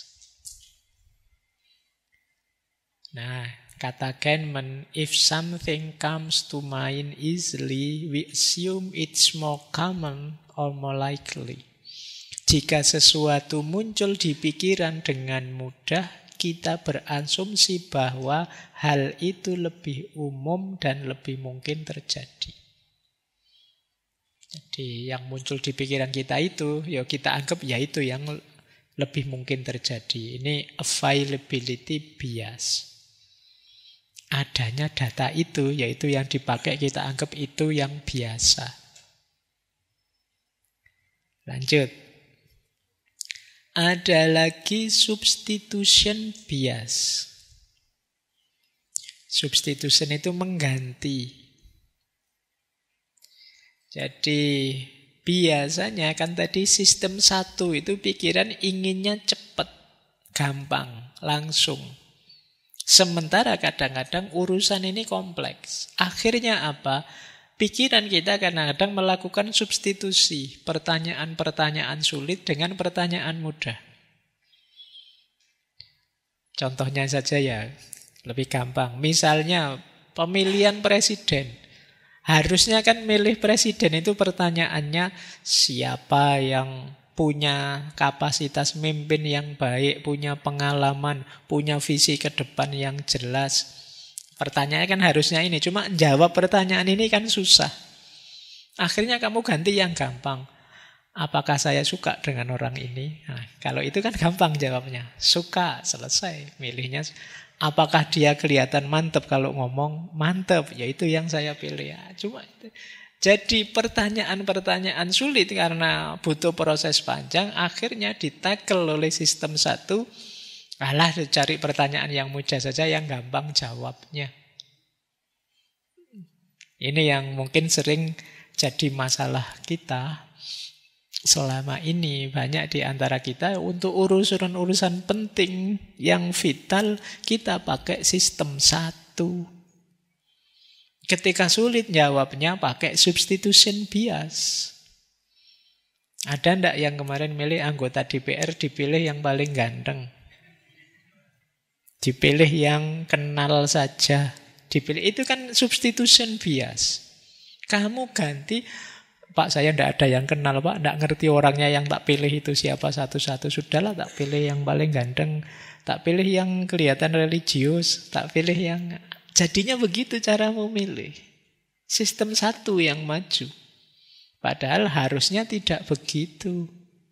Speaker 1: Nah, kata Kahneman, if something comes to mind easily, we assume it's more common or more likely. Jika sesuatu muncul di pikiran dengan mudah, kita berasumsi bahwa hal itu lebih umum dan lebih mungkin terjadi. Jadi yang muncul di pikiran kita itu, ya kita anggap ya itu yang lebih mungkin terjadi. Ini availability bias. Adanya data itu, yaitu yang dipakai kita anggap itu yang biasa. Lanjut. Ada lagi substitution bias. Substitution itu mengganti. Jadi biasanya kan tadi sistem satu itu pikiran inginnya cepat, gampang, langsung. Sementara kadang-kadang urusan ini kompleks. Akhirnya apa? Pikiran kita kadang-kadang melakukan substitusi pertanyaan-pertanyaan sulit dengan pertanyaan mudah. Contohnya saja ya, lebih gampang. Misalnya pemilihan presiden. Harusnya kan milih presiden itu pertanyaannya siapa yang punya kapasitas mimpin yang baik, punya pengalaman, punya visi ke depan yang jelas. Pertanyaannya kan harusnya ini, cuma jawab pertanyaan ini kan susah. Akhirnya kamu ganti yang gampang. Apakah saya suka dengan orang ini? Nah, kalau itu kan gampang jawabnya. Suka, selesai. Milihnya. Apakah dia kelihatan mantep kalau ngomong? Mantep, ya itu yang saya pilih. Ya, cuma itu. Jadi pertanyaan-pertanyaan sulit karena butuh proses panjang, akhirnya ditackle oleh sistem satu. Alah, cari pertanyaan yang mudah saja, yang gampang jawabnya. Ini yang mungkin sering jadi masalah kita selama ini. Banyak di antara kita untuk urusan-urusan penting yang vital, kita pakai sistem satu. Ketika sulit jawabnya pakai substitution bias. Ada ndak yang kemarin milih anggota DPR dipilih yang paling ganteng? Dipilih yang kenal saja. Dipilih itu kan substitution bias. Kamu ganti, Pak saya ndak ada yang kenal Pak, ndak ngerti orangnya yang tak pilih itu siapa satu-satu. Sudahlah tak pilih yang paling ganteng, tak pilih yang kelihatan religius, tak pilih yang... Jadinya begitu cara memilih. Sistem satu yang maju. Padahal harusnya tidak begitu.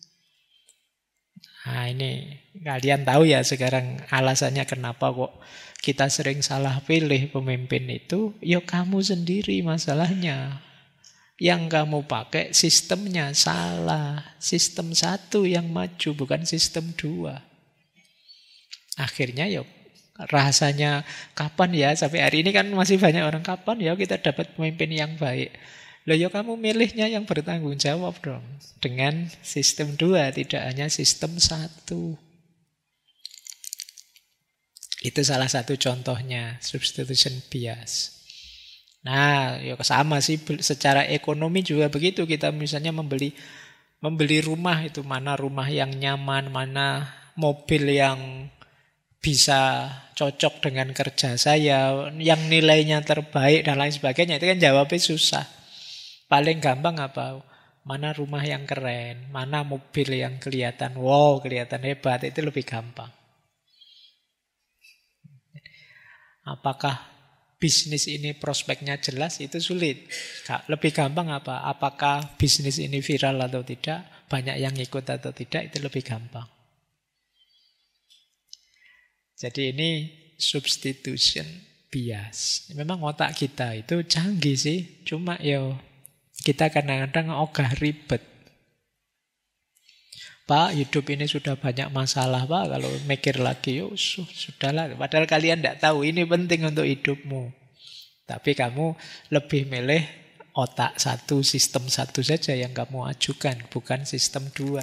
Speaker 1: Nah ini kalian tahu ya sekarang alasannya kenapa kok kita sering salah pilih pemimpin itu. Ya kamu sendiri masalahnya. Yang kamu pakai sistemnya salah. Sistem satu yang maju bukan sistem dua. Akhirnya ya rasanya kapan ya sampai hari ini kan masih banyak orang kapan ya kita dapat pemimpin yang baik. Loh ya kamu milihnya yang bertanggung jawab dong. Dengan sistem 2 tidak hanya sistem 1. Itu salah satu contohnya substitution bias. Nah, ya sama sih secara ekonomi juga begitu. Kita misalnya membeli rumah itu mana rumah yang nyaman, mana mobil yang bisa cocok dengan kerja saya, yang nilainya terbaik dan lain sebagainya. Itu kan jawabnya susah. Paling gampang apa? Mana rumah yang keren, mana mobil yang kelihatan wow, kelihatan hebat, itu lebih gampang. Apakah bisnis ini prospeknya jelas? Itu sulit. Lebih gampang apa? Apakah bisnis ini viral atau tidak? Banyak yang ikut atau tidak? Itu lebih gampang. Jadi ini substitution bias. Memang otak kita itu canggih sih. Cuma ya kita kadang-kadang ogah ribet. Pak, hidup ini sudah banyak masalah, Pak. Kalau mikir lagi, yuk sudahlah. Padahal kalian tidak tahu ini penting untuk hidupmu. Tapi kamu lebih milih otak satu, sistem satu saja yang kamu ajukan, bukan sistem 2.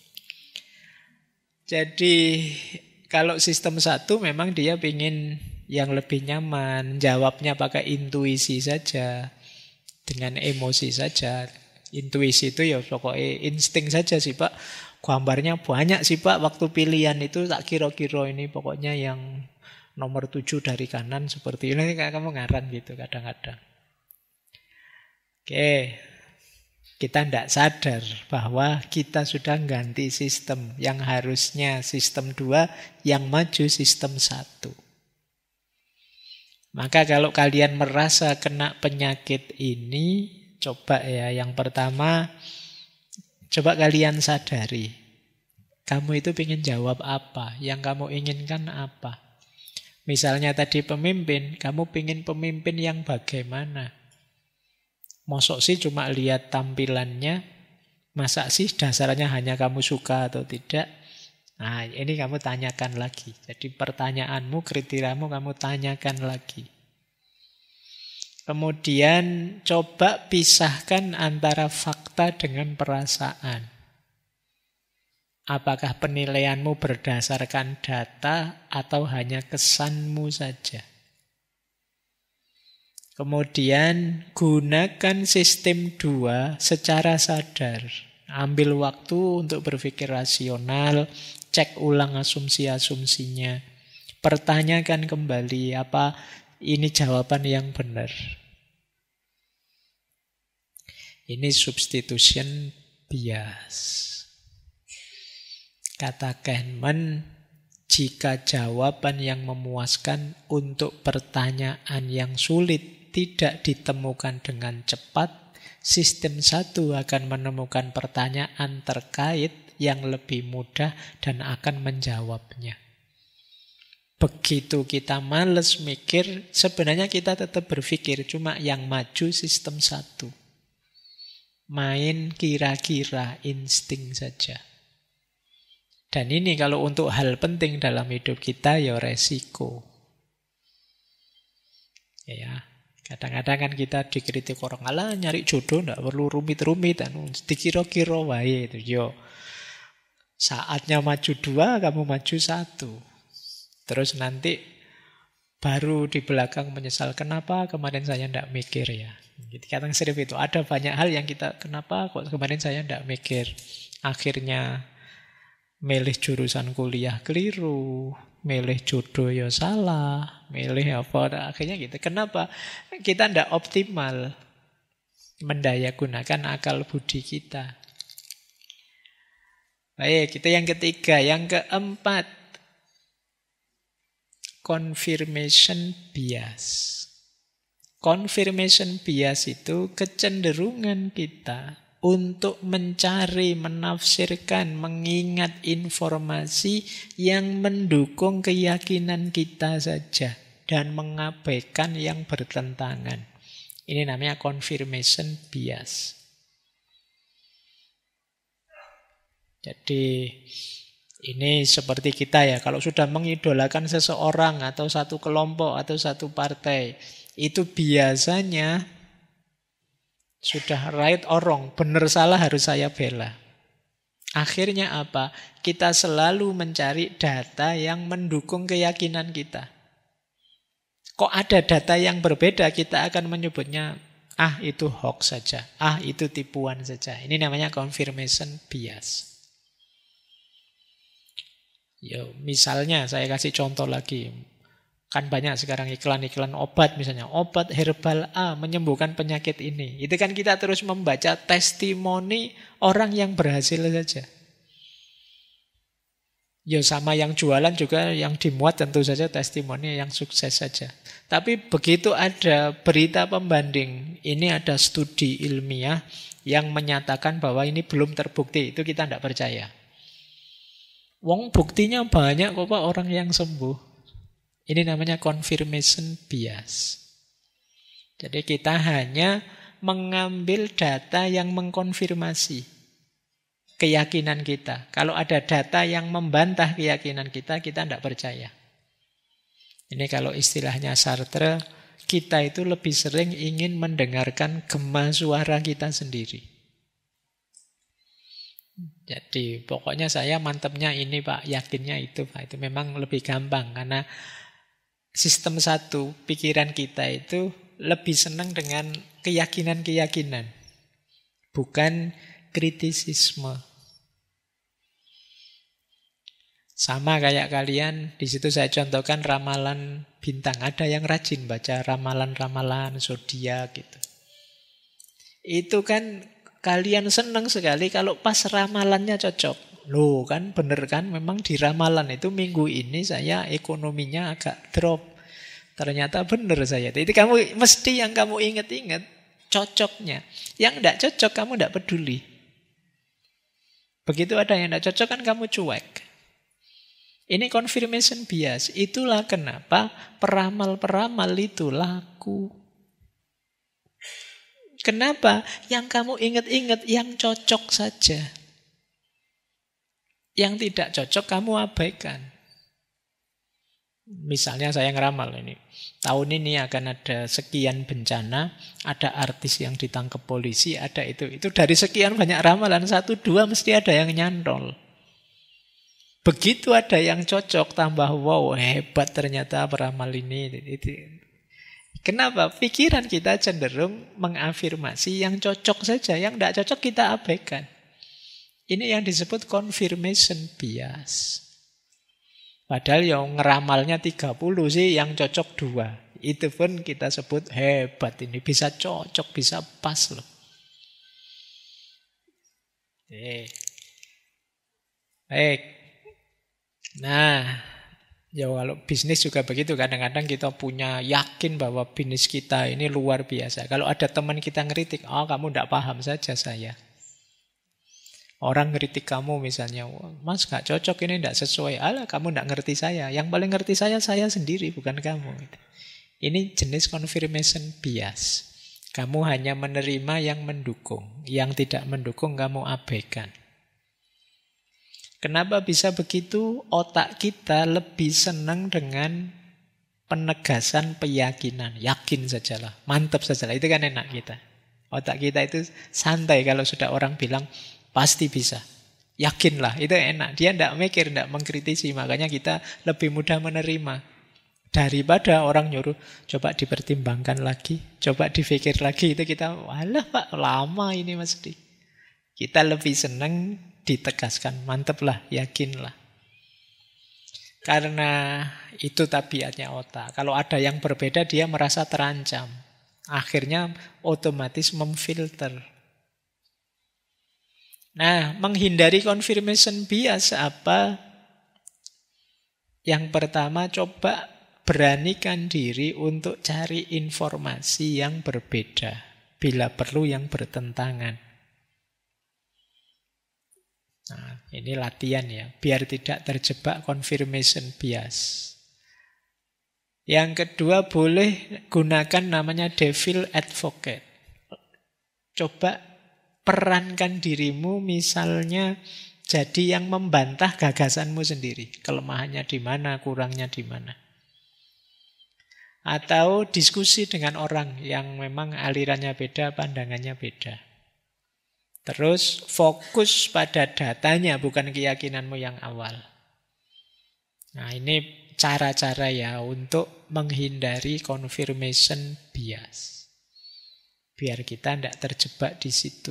Speaker 1: Jadi kalau sistem 1 memang dia ingin yang lebih nyaman, jawabnya pakai intuisi saja, dengan emosi saja. Intuisi itu ya pokoknya insting saja sih Pak. Gambarnya banyak sih Pak, waktu pilihan itu tak kira-kira ini pokoknya yang nomor 7 dari kanan seperti ini. Kayak kamu ngarang gitu kadang-kadang. Oke. Kita tidak sadar bahwa kita sudah ganti sistem. Yang harusnya sistem 2, yang maju sistem 1. Maka kalau kalian merasa kena penyakit ini, coba ya, yang pertama, coba kalian sadari. Kamu itu ingin jawab apa? Yang kamu inginkan apa? Misalnya tadi pemimpin, kamu ingin pemimpin yang bagaimana? Mosok sih cuma lihat tampilannya, Masa sih dasarnya hanya kamu suka atau tidak? Nah, ini kamu tanyakan lagi. Jadi pertanyaanmu, kriteriamu kamu tanyakan lagi. Kemudian coba pisahkan antara fakta dengan perasaan. Apakah penilaianmu berdasarkan data atau hanya kesanmu saja? Kemudian gunakan sistem 2 secara sadar. Ambil waktu untuk berpikir rasional, cek ulang asumsi-asumsinya. Pertanyakan kembali, apa ini jawaban yang benar? Ini substitution bias. Kata Kahneman, jika jawaban yang memuaskan untuk pertanyaan yang sulit tidak ditemukan dengan cepat, sistem 1 akan menemukan pertanyaan terkait yang lebih mudah dan akan menjawabnya. Begitu kita males mikir, sebenarnya kita tetap berpikir, cuma yang maju sistem 1. Main kira-kira, insting saja. Dan ini kalau untuk hal penting dalam hidup kita, ya resiko. Ya, kadang-kadang kan kita dikritik orang, alah nyari jodoh nggak perlu rumit-rumit, dikira-kira wae itu. Yo, saatnya maju 2, kamu maju 1. Terus nanti baru di belakang menyesal, kenapa kemarin saya nggak mikir ya. Jadi kadang sering itu, ada banyak hal yang kita, kenapa kok kemarin saya nggak mikir. Akhirnya milih jurusan kuliah keliru, milih jodoh ya salah, milih apa, akhirnya gitu. Kenapa? Kita tidak optimal mendayagunakan akal budi kita. Baik, itu yang ketiga. Yang keempat, confirmation bias. Confirmation bias itu kecenderungan kita untuk mencari, menafsirkan, mengingat informasi yang mendukung keyakinan kita saja dan mengabaikan yang bertentangan. Ini namanya confirmation bias. Jadi ini seperti kita ya, kalau sudah mengidolakan seseorang atau satu kelompok atau satu partai, itu biasanya sudah right or wrong, benar salah harus saya bela. Akhirnya apa? Kita selalu mencari data yang mendukung keyakinan kita. Kok ada data yang berbeda, kita akan menyebutnya, itu hoax saja, itu tipuan saja. Ini namanya confirmation bias. Misalnya saya kasih contoh lagi. Kan banyak sekarang iklan-iklan obat misalnya. Obat herbal A menyembuhkan penyakit ini. Itu kan kita terus membaca testimoni orang yang berhasil saja. Sama yang jualan juga yang dimuat tentu saja testimoni yang sukses saja. Tapi begitu ada berita pembanding, ini ada studi ilmiah yang menyatakan bahwa ini belum terbukti, itu kita tidak percaya. Wong buktinya banyak kok Pak orang yang sembuh. Ini namanya confirmation bias. Jadi kita hanya mengambil data yang mengkonfirmasi keyakinan kita. Kalau ada data yang membantah keyakinan kita tidak percaya. Ini kalau istilahnya Sartre, kita itu lebih sering ingin mendengarkan gema suara kita sendiri. Jadi pokoknya saya mantepnya ini Pak, yakinnya itu Pak. Itu memang lebih gampang karena sistem 1, pikiran kita itu lebih senang dengan keyakinan-keyakinan, bukan kritisisme. Sama kayak kalian, di situ saya contohkan ramalan bintang. Ada yang rajin baca ramalan-ramalan zodiak gitu. Itu kan kalian senang sekali kalau pas ramalannya cocok. Loh kan bener kan, memang di ramalan itu minggu ini saya ekonominya agak drop. Ternyata bener saya. Itu kamu mesti yang kamu ingat-ingat cocoknya. Yang tidak cocok kamu tidak peduli. Begitu ada yang tidak cocok kan kamu cuek. Ini confirmation bias. Itulah kenapa peramal-peramal itu laku. Kenapa? Yang kamu ingat-ingat yang cocok saja. Yang tidak cocok kamu abaikan. Misalnya saya ngeramal ini. Tahun ini akan ada sekian bencana, ada artis yang ditangkap polisi, ada itu. Itu dari sekian banyak ramalan, 1, 2 mesti ada yang nyantol. Begitu ada yang cocok, tambah wow, hebat ternyata peramal ini. Kenapa? Pikiran kita cenderung mengafirmasi yang cocok saja, yang tidak cocok kita abaikan. Ini yang disebut confirmation bias. Padahal yang ngeramalnya 30 sih, yang cocok 2. Itu pun kita sebut hebat ini. Bisa cocok, bisa pas loh. Baik. Nah, ya kalau bisnis juga begitu. Kadang-kadang kita punya yakin bahwa bisnis kita ini luar biasa. Kalau ada teman kita ngeritik, oh kamu tidak paham saja saya. Orang ngeritik kamu misalnya, mas gak cocok ini, tidak sesuai. Alah, kamu tidak ngerti saya. Yang paling ngerti saya sendiri, bukan kamu. Ini jenis confirmation bias. Kamu hanya menerima yang mendukung. Yang tidak mendukung kamu abaikan. Kenapa bisa begitu? Otak kita lebih senang dengan penegasan keyakinan. Yakin sajalah, mantap sajalah. Itu kan enak kita. Otak kita itu santai kalau sudah orang bilang, pasti bisa. Yakinlah, itu enak. Dia tidak mikir, tidak mengkritisi. Makanya kita lebih mudah menerima. Daripada orang nyuruh, coba dipertimbangkan lagi, coba dipikir lagi. Itu kita, walah pak, lama ini mesti. Kita lebih senang ditegaskan. Mantaplah, yakinlah. Karena itu tabiatnya otak. Kalau ada yang berbeda, dia merasa terancam. Akhirnya otomatis memfilter. Nah, menghindari confirmation bias apa? Yang pertama, coba beranikan diri untuk cari informasi yang berbeda. Bila perlu yang bertentangan. Nah, ini latihan ya, biar tidak terjebak confirmation bias. Yang kedua, boleh gunakan namanya devil advocate. Coba perankan dirimu misalnya jadi yang membantah gagasanmu sendiri. Kelemahannya di mana, kurangnya di mana. Atau diskusi dengan orang yang memang alirannya beda, pandangannya beda. Terus fokus pada datanya, bukan keyakinanmu yang awal. Nah, ini cara-cara ya untuk menghindari confirmation bias. Biar kita tidak terjebak di situ.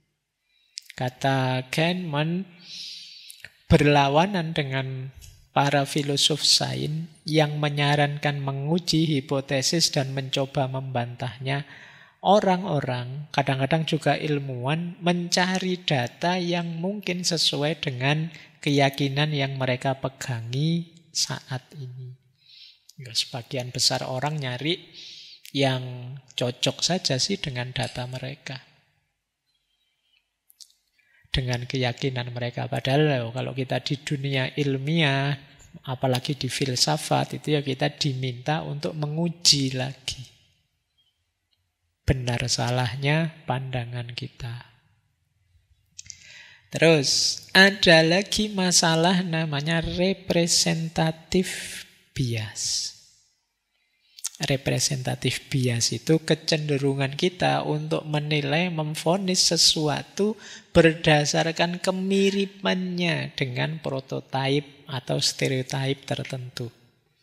Speaker 1: Kata Kahneman, berlawanan dengan para filosof sains yang menyarankan menguji hipotesis dan mencoba membantahnya. Orang-orang, kadang-kadang juga ilmuwan, mencari data yang mungkin sesuai dengan keyakinan yang mereka pegangi saat ini. Ya, sebagian besar orang nyari yang cocok saja sih dengan data mereka. Dengan keyakinan mereka. Padahal kalau kita di dunia ilmiah, apalagi di filsafat, itu ya kita diminta untuk menguji lagi benar salahnya pandangan kita. Terus ada lagi masalah namanya representatif bias. Representatif bias itu kecenderungan kita untuk menilai, memvonis sesuatu berdasarkan kemiripannya dengan prototipe atau stereotip tertentu.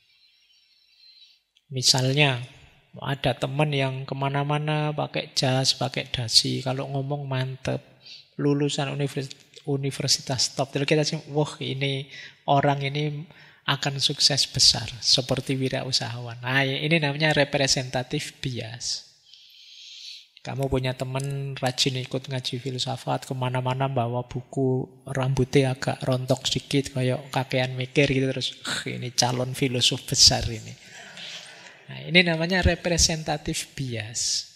Speaker 1: Misalnya, ada teman yang kemana-mana pakai jas, pakai dasi, kalau ngomong mantep, lulusan universitas top. Jadi kita sih, wah ini orang ini akan sukses besar seperti wirausahawan. Nah, ini namanya representatif bias. Kamu punya teman rajin ikut ngaji filsafat, kemana-mana bawa buku, rambutnya agak rontok sedikit, kayak kakean mikir gitu, terus ini calon filosof besar ini. Nah, ini namanya representatif bias.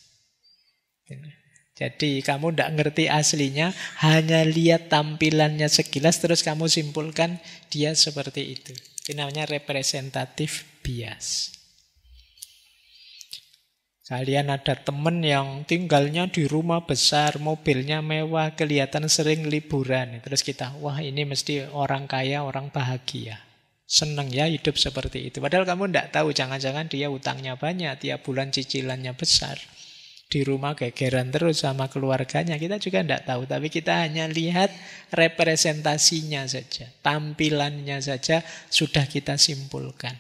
Speaker 1: Jadi kamu tidak ngerti aslinya, hanya lihat tampilannya sekilas, terus kamu simpulkan dia seperti itu. Ini namanya representatif bias. Kalian ada temen yang tinggalnya di rumah besar, mobilnya mewah, kelihatan sering liburan. Terus kita, wah ini mesti orang kaya, orang bahagia. Seneng ya hidup seperti itu. Padahal kamu tidak tahu, jangan-jangan dia utangnya banyak, tiap bulan cicilannya besar. Di rumah gegeran terus sama keluarganya. Kita juga tidak tahu, tapi kita hanya lihat representasinya saja. Tampilannya saja sudah kita simpulkan.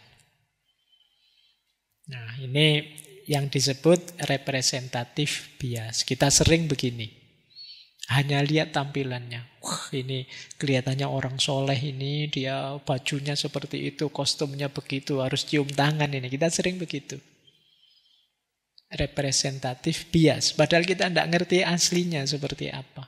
Speaker 1: Nah, ini yang disebut representatif bias. Kita sering begini. Hanya lihat tampilannya. Wah, ini kelihatannya orang soleh ini, dia bajunya seperti itu, kostumnya begitu, harus cium tangan ini. Kita sering begitu. Representatif bias. Padahal kita tidak ngerti aslinya seperti apa.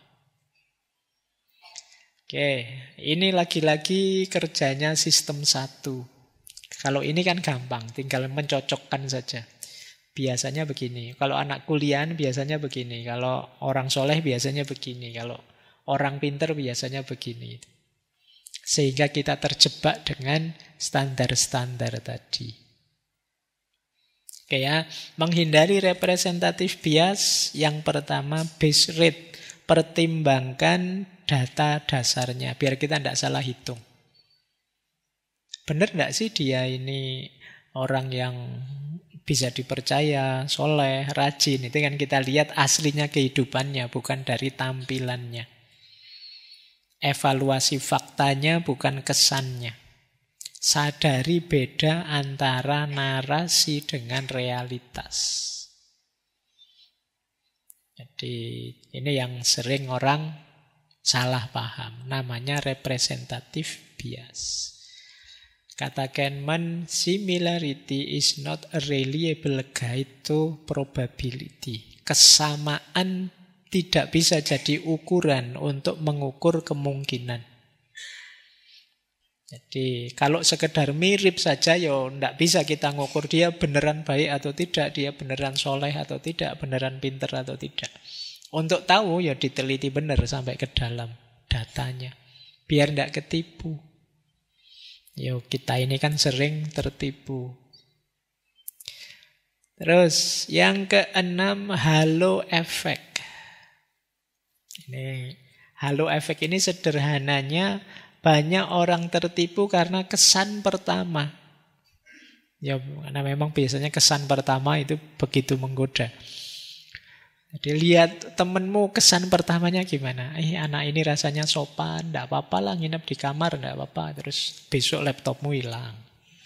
Speaker 1: Oke, ini lagi-lagi kerjanya sistem 1. Kalau ini kan gampang, tinggal mencocokkan saja. Biasanya begini. Kalau anak kuliahan biasanya begini. Kalau orang soleh biasanya begini. Kalau orang pinter biasanya begini. Sehingga kita terjebak dengan standar-standar tadi. Oke ya, menghindari representatif bias. Yang pertama, base rate. Pertimbangkan data dasarnya. Biar kita tidak salah hitung. Benar tidak sih dia ini orang yang bisa dipercaya, soleh, rajin. Itu kan kita lihat aslinya kehidupannya, bukan dari tampilannya. Evaluasi faktanya, bukan kesannya. Sadari beda antara narasi dengan realitas. Jadi ini yang sering orang salah paham. Namanya representatif bias. Kata Kahneman, similarity is not a reliable guide to probability. Kesamaan tidak bisa jadi ukuran untuk mengukur kemungkinan. Jadi kalau sekedar mirip saja, ya tidak bisa kita ngukur dia beneran baik atau tidak, dia beneran soleh atau tidak, beneran pinter atau tidak. Untuk tahu ya diteliti benar sampai ke dalam datanya, biar tidak ketipu. Yo, kita ini kan sering tertipu. Terus yang keenam, halo effect. Ini halo effect ini sederhananya banyak orang tertipu karena kesan pertama. Ya, karena memang biasanya kesan pertama itu begitu menggoda. Jadi lihat temenmu kesan pertamanya gimana? Anak ini rasanya sopan, tidak apa-apa lah nginep di kamar, tidak apa-apa. Terus besok laptopmu hilang.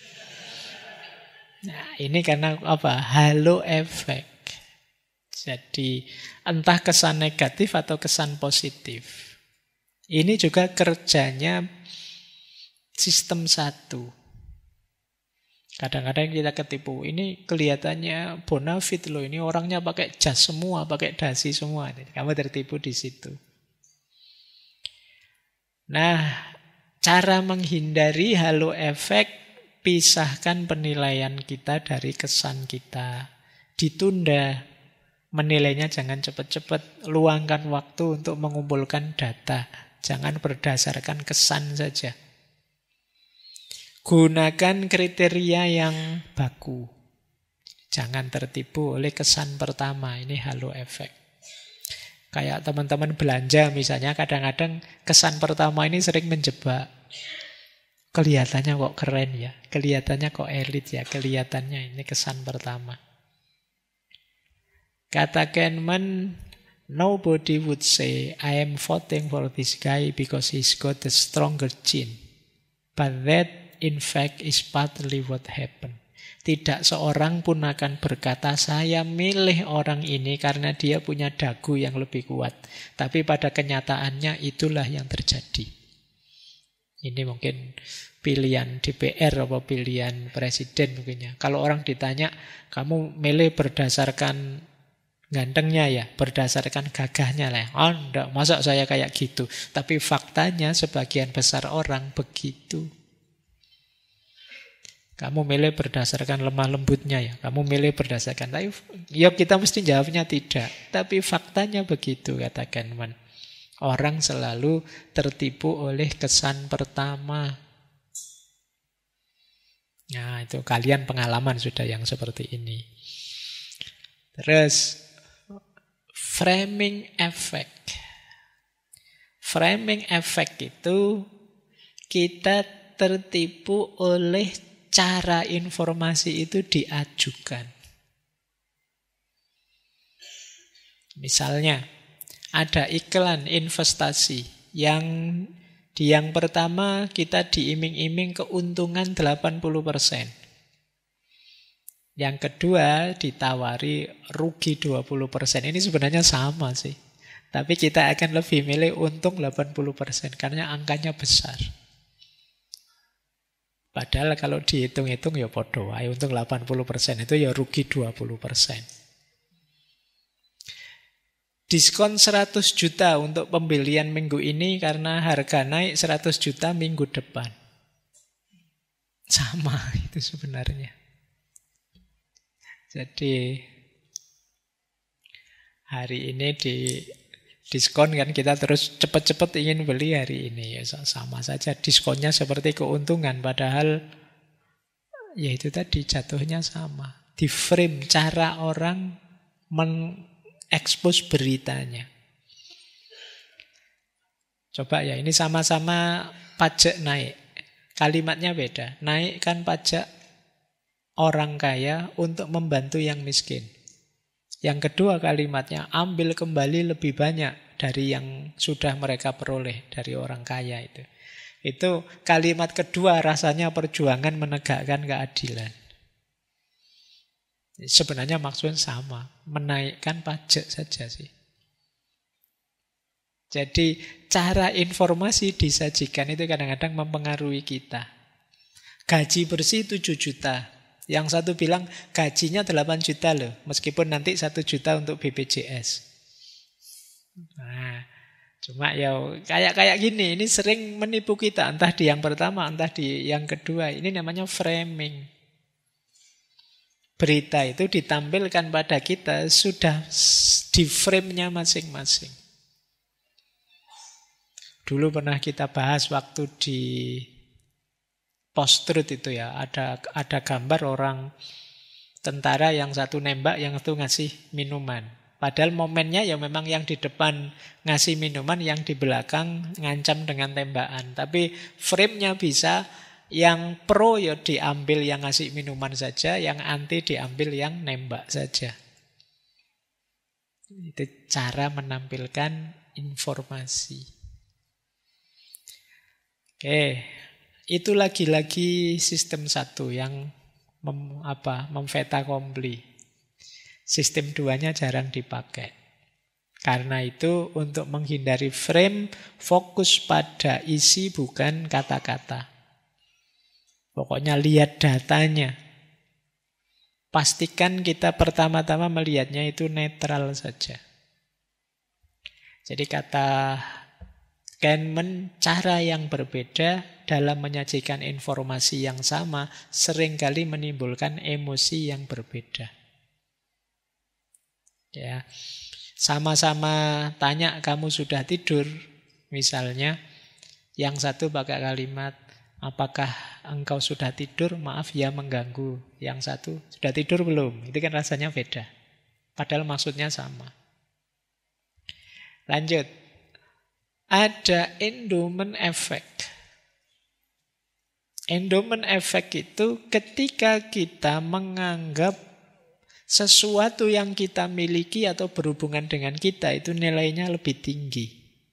Speaker 1: Nah, ini karena apa? Halo effect. Jadi entah kesan negatif atau kesan positif. Ini juga kerjanya sistem 1. Kadang-kadang kita ketipu. Ini kelihatannya bonafit loh. Ini orangnya pakai jas semua, pakai dasi semua. Kamu tertipu di situ. Nah, cara menghindari halo efek, pisahkan penilaian kita dari kesan kita. Ditunda. Menilainya jangan cepat-cepat. Luangkan waktu untuk mengumpulkan data. Jangan berdasarkan kesan saja. Gunakan kriteria yang baku. Jangan tertipu oleh kesan pertama. Ini halo efek. Kayak teman-teman belanja misalnya, kadang-kadang kesan pertama ini sering menjebak. Kelihatannya kok keren ya, kelihatannya kok elit ya, kelihatannya ini kesan pertama. Kata Kahneman, nobody would say I am voting for this guy because he's got a stronger chin. But that in fact is partly what happened. Tidak seorang pun akan berkata saya milih orang ini karena dia punya dagu yang lebih kuat. Tapi pada kenyataannya itulah yang terjadi. Ini mungkin pilihan DPR atau pilihan presiden mungkinnya. Kalau orang ditanya, kamu milih berdasarkan gantengnya ya, berdasarkan gagahnya lah. Oh enggak, masa saya kayak gitu. Tapi faktanya sebagian besar orang begitu. Kamu milih berdasarkan lemah lembutnya ya. Kamu milih berdasarkan. Tapi ya kita mesti jawabnya tidak. Tapi faktanya begitu, kata Kahneman. Orang selalu tertipu oleh kesan pertama. Nah itu kalian pengalaman sudah yang seperti ini. Terus framing effect. Framing effect itu kita tertipu oleh cara informasi itu diajukan. Misalnya, ada iklan investasi yang pertama kita diiming-iming keuntungan 80%. Yang kedua ditawari rugi 20%. Ini sebenarnya sama sih. Tapi kita akan lebih milih untung 80% karena angkanya besar. Padahal kalau dihitung-hitung ya podo wae, untung 80% itu ya rugi 20%. Diskon 100 juta untuk pembelian minggu ini karena harga naik 100 juta minggu depan. Sama itu sebenarnya. Jadi hari ini di diskon kan kita terus cepat-cepat ingin beli hari ini. Ya, sama saja diskonnya seperti keuntungan. Padahal ya itu tadi jatuhnya sama. Di frame cara orang ekspos beritanya. Coba ya, ini sama-sama pajak naik. Kalimatnya beda. Naikkan pajak orang kaya untuk membantu yang miskin. Yang kedua kalimatnya, ambil kembali lebih banyak dari yang sudah mereka peroleh dari orang kaya itu. Itu kalimat kedua rasanya perjuangan menegakkan keadilan. Sebenarnya maksudnya sama, menaikkan pajak saja sih. Jadi cara informasi disajikan itu kadang-kadang mempengaruhi kita. Gaji bersih 7 juta. Yang satu bilang gajinya 8 juta loh, meskipun nanti 1 juta untuk BPJS. Nah, cuma ya kayak gini, ini sering menipu kita, entah di yang pertama, entah di yang kedua. Ini namanya framing. Berita itu ditampilkan pada kita sudah di frame-nya masing-masing. Dulu pernah kita bahas waktu di post-truth itu ya, ada gambar orang tentara yang satu nembak, yang satu ngasih minuman. Padahal momennya ya memang yang di depan ngasih minuman, yang di belakang ngancam dengan tembakan. Tapi frame-nya bisa, yang pro ya diambil yang ngasih minuman saja, yang anti diambil yang nembak saja. Itu cara menampilkan informasi. Oke. Itu lagi-lagi sistem satu yang memfeta kompli. Sistem duanya jarang dipakai. Karena itu untuk menghindari frame, fokus pada isi bukan kata-kata. Pokoknya lihat datanya. Pastikan kita pertama-tama melihatnya itu netral saja. Jadi kata Kahneman, cara yang berbeda dalam menyajikan informasi yang sama seringkali menimbulkan emosi yang berbeda. Ya, sama-sama tanya kamu sudah tidur, misalnya, yang satu pakai kalimat apakah engkau sudah tidur? Maaf ya mengganggu. Yang satu sudah tidur belum? Itu kan rasanya beda. Padahal maksudnya sama. Lanjut. Ada endowment effect. Endowment effect itu ketika kita menganggap sesuatu yang kita miliki atau berhubungan dengan kita itu nilainya lebih tinggi.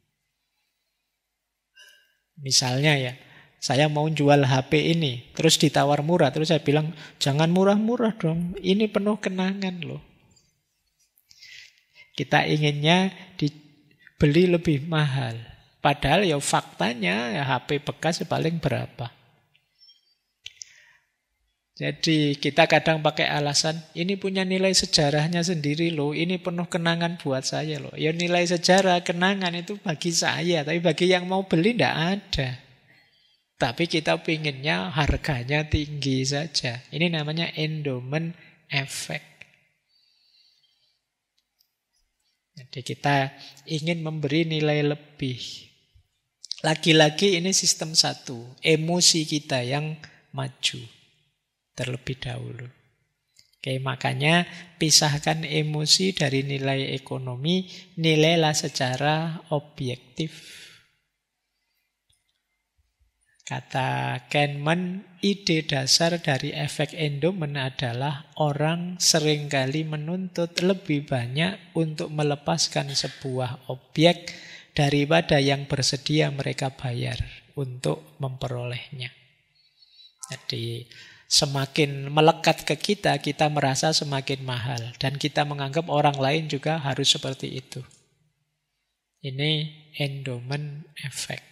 Speaker 1: Misalnya ya, saya mau jual HP ini, terus ditawar murah, terus saya bilang, jangan murah-murah dong, ini penuh kenangan loh. Kita inginnya dibeli lebih mahal. Padahal ya faktanya ya HP bekas paling berapa. Jadi kita kadang pakai alasan, ini punya nilai sejarahnya sendiri loh, ini penuh kenangan buat saya loh. Ya nilai sejarah, kenangan itu bagi saya, tapi bagi yang mau beli tidak ada. Tapi kita pinginnya harganya tinggi saja. Ini namanya endowment effect. Jadi kita ingin memberi nilai lebih. Lagi-lagi ini sistem satu, emosi kita yang maju terlebih dahulu. Oke, makanya pisahkan emosi dari nilai ekonomi, nilailah secara objektif. Kata Kahneman, ide dasar dari efek endowment adalah orang seringkali menuntut lebih banyak untuk melepaskan sebuah objek daripada yang bersedia mereka bayar untuk memperolehnya. Jadi semakin melekat ke kita, kita merasa semakin mahal. Dan kita menganggap orang lain juga harus seperti itu. Ini endowment effect.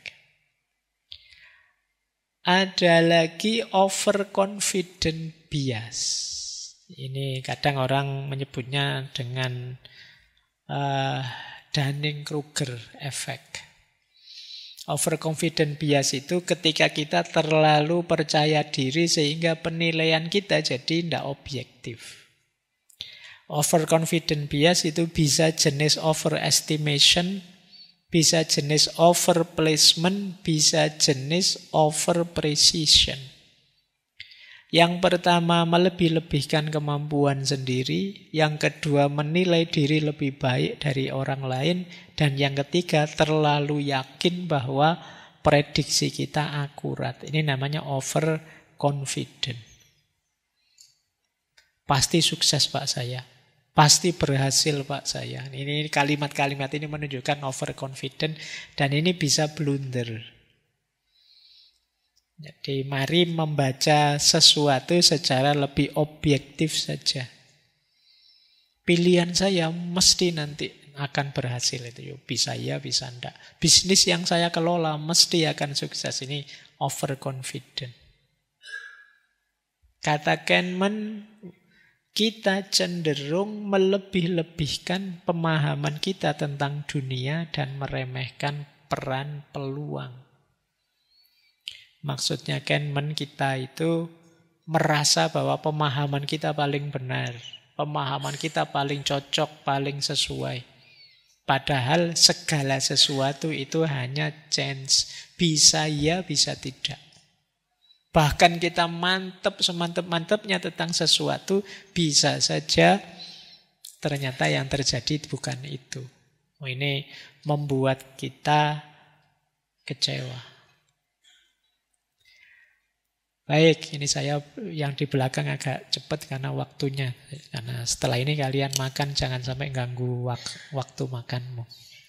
Speaker 1: Ada lagi overconfident bias. Ini kadang orang menyebutnya dengan Dunning-Kruger effect. Overconfident bias itu ketika kita terlalu percaya diri sehingga penilaian kita jadi tidak objektif. Overconfident bias itu bisa jenis overestimation, bisa jenis overplacement, bisa jenis overprecision. Yang pertama, melebih-lebihkan kemampuan sendiri. Yang kedua, menilai diri lebih baik dari orang lain. Dan yang ketiga, terlalu yakin bahwa prediksi kita akurat. Ini namanya overconfident. Pasti sukses Pak saya. Pasti berhasil Pak saya. Ini kalimat-kalimat ini menunjukkan overconfident. Dan ini bisa blunder. Jadi mari membaca sesuatu secara lebih objektif saja. Pilihan saya mesti nanti akan berhasil itu. Bisa ya, bisa enggak. Bisnis yang saya kelola mesti akan sukses. Ini overconfident. Kata Kahneman, kita cenderung melebih-lebihkan pemahaman kita tentang dunia dan meremehkan peran peluang. Maksudnya Kahneman, kita itu merasa bahwa pemahaman kita paling benar. Pemahaman kita paling cocok, paling sesuai. Padahal segala sesuatu itu hanya chance. Bisa ya, bisa tidak. Bahkan kita mantap, semantap-mantapnya tentang sesuatu, bisa saja ternyata yang terjadi bukan itu. Ini membuat kita kecewa. Baik, ini saya yang di belakang agak cepat karena waktunya. Karena setelah ini kalian makan, jangan sampai ganggu waktu makanmu.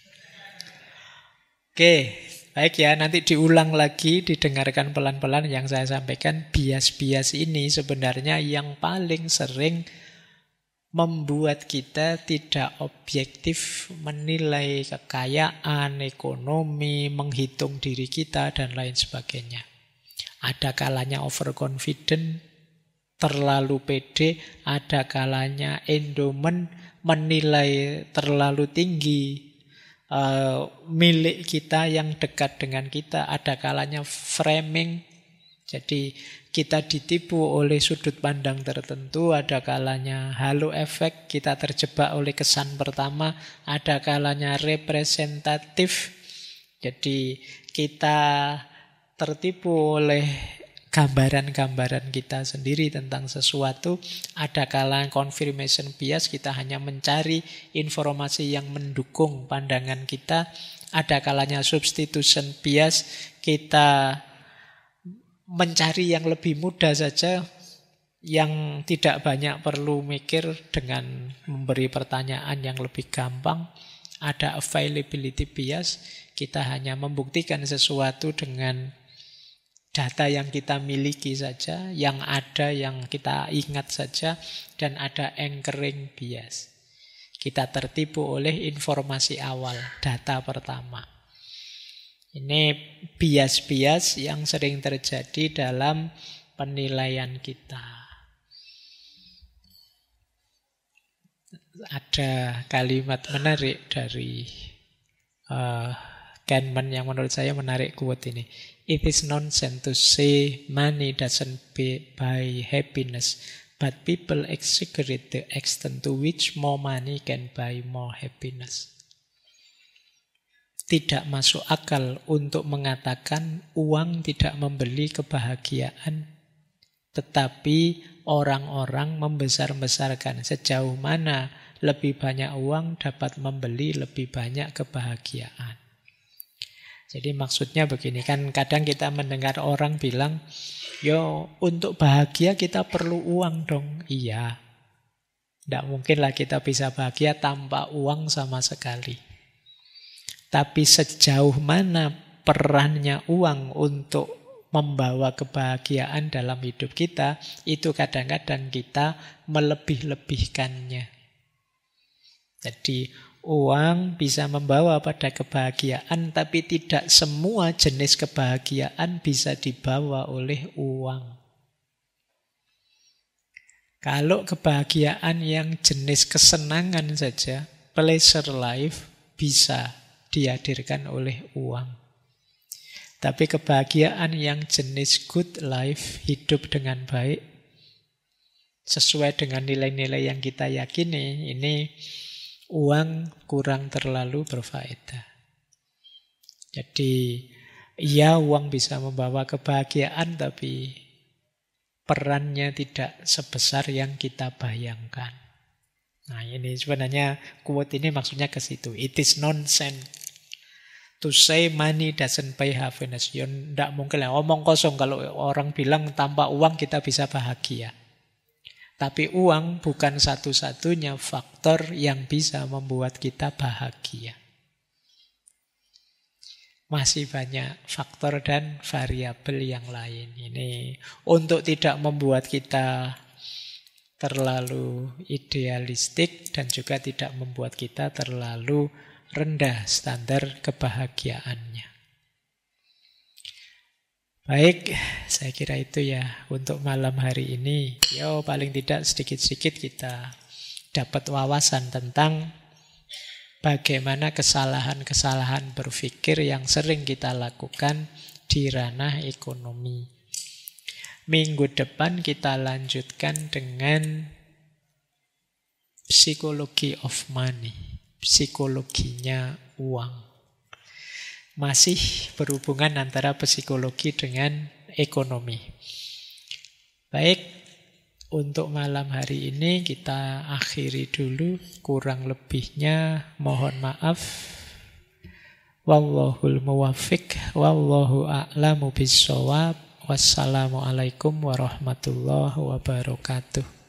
Speaker 1: Oke, baik ya, nanti diulang lagi, didengarkan pelan-pelan yang saya sampaikan. Bias-bias ini sebenarnya yang paling sering membuat kita tidak objektif menilai kekayaan, ekonomi, menghitung diri kita, dan lain sebagainya. Ada kalanya overconfident, terlalu pede, ada kalanya endowment, menilai terlalu tinggi milik kita yang dekat dengan kita, ada kalanya framing, jadi kita ditipu oleh sudut pandang tertentu, ada kalanya halo effect, kita terjebak oleh kesan pertama, ada kalanya representatif, jadi kita tertipu oleh gambaran-gambaran kita sendiri tentang sesuatu. Ada kalanya confirmation bias, kita hanya mencari informasi yang mendukung pandangan kita. Ada kalanya substitution bias, kita mencari yang lebih mudah saja, yang tidak banyak perlu mikir dengan memberi pertanyaan yang lebih gampang. Ada availability bias, kita hanya membuktikan sesuatu dengan data yang kita miliki saja, yang ada, yang kita ingat saja, dan ada anchoring bias. Kita tertipu oleh informasi awal, data pertama. Ini bias-bias yang sering terjadi dalam penilaian kita. Ada kalimat menarik dari Kahneman yang menurut saya menarik quote ini. It is nonsense to say money doesn't buy happiness, but people exaggerate the extent to which more money can buy more happiness. Tidak masuk akal untuk mengatakan uang tidak membeli kebahagiaan. Tetapi orang-orang membesar-besarkan sejauh mana lebih banyak uang dapat membeli lebih banyak kebahagiaan. Jadi maksudnya begini, kan kadang kita mendengar orang bilang, yo untuk bahagia kita perlu uang dong. Iya, tidak mungkinlah kita bisa bahagia tanpa uang sama sekali. Tapi sejauh mana perannya uang untuk membawa kebahagiaan dalam hidup kita, itu kadang-kadang kita melebih-lebihkannya. Jadi uang bisa membawa pada kebahagiaan, tapi tidak semua jenis kebahagiaan bisa dibawa oleh uang. Kalau kebahagiaan yang jenis kesenangan saja, pleasure life, bisa dihadirkan oleh uang. Tapi kebahagiaan yang jenis good life, hidup dengan baik, sesuai dengan nilai-nilai yang kita yakini, ini uang kurang terlalu berfaedah. Jadi, ya uang bisa membawa kebahagiaan, tapi perannya tidak sebesar yang kita bayangkan. Nah, ini sebenarnya quote ini maksudnya ke situ. It is nonsense to say money doesn't buy happiness. Ya, tidak mungkin lah, omong kosong kalau orang bilang tanpa uang kita bisa bahagia. Tapi uang bukan satu-satunya faktor yang bisa membuat kita bahagia. Masih banyak faktor dan variabel yang lain. Ini untuk tidak membuat kita terlalu idealistik dan juga tidak membuat kita terlalu rendah standar kebahagiaannya. Baik, saya kira itu ya untuk malam hari ini. Yo, paling tidak sedikit-sedikit kita dapat wawasan tentang bagaimana kesalahan-kesalahan berpikir yang sering kita lakukan di ranah ekonomi. Minggu depan kita lanjutkan dengan psikologi of money, psikologinya uang. Masih berhubungan antara psikologi dengan ekonomi. Baik, untuk malam hari ini kita akhiri dulu. Kurang lebihnya mohon maaf. Wallahul muwaffiq, wallahu a'lamu bissawab. Wassalamualaikum warahmatullahi wabarakatuh.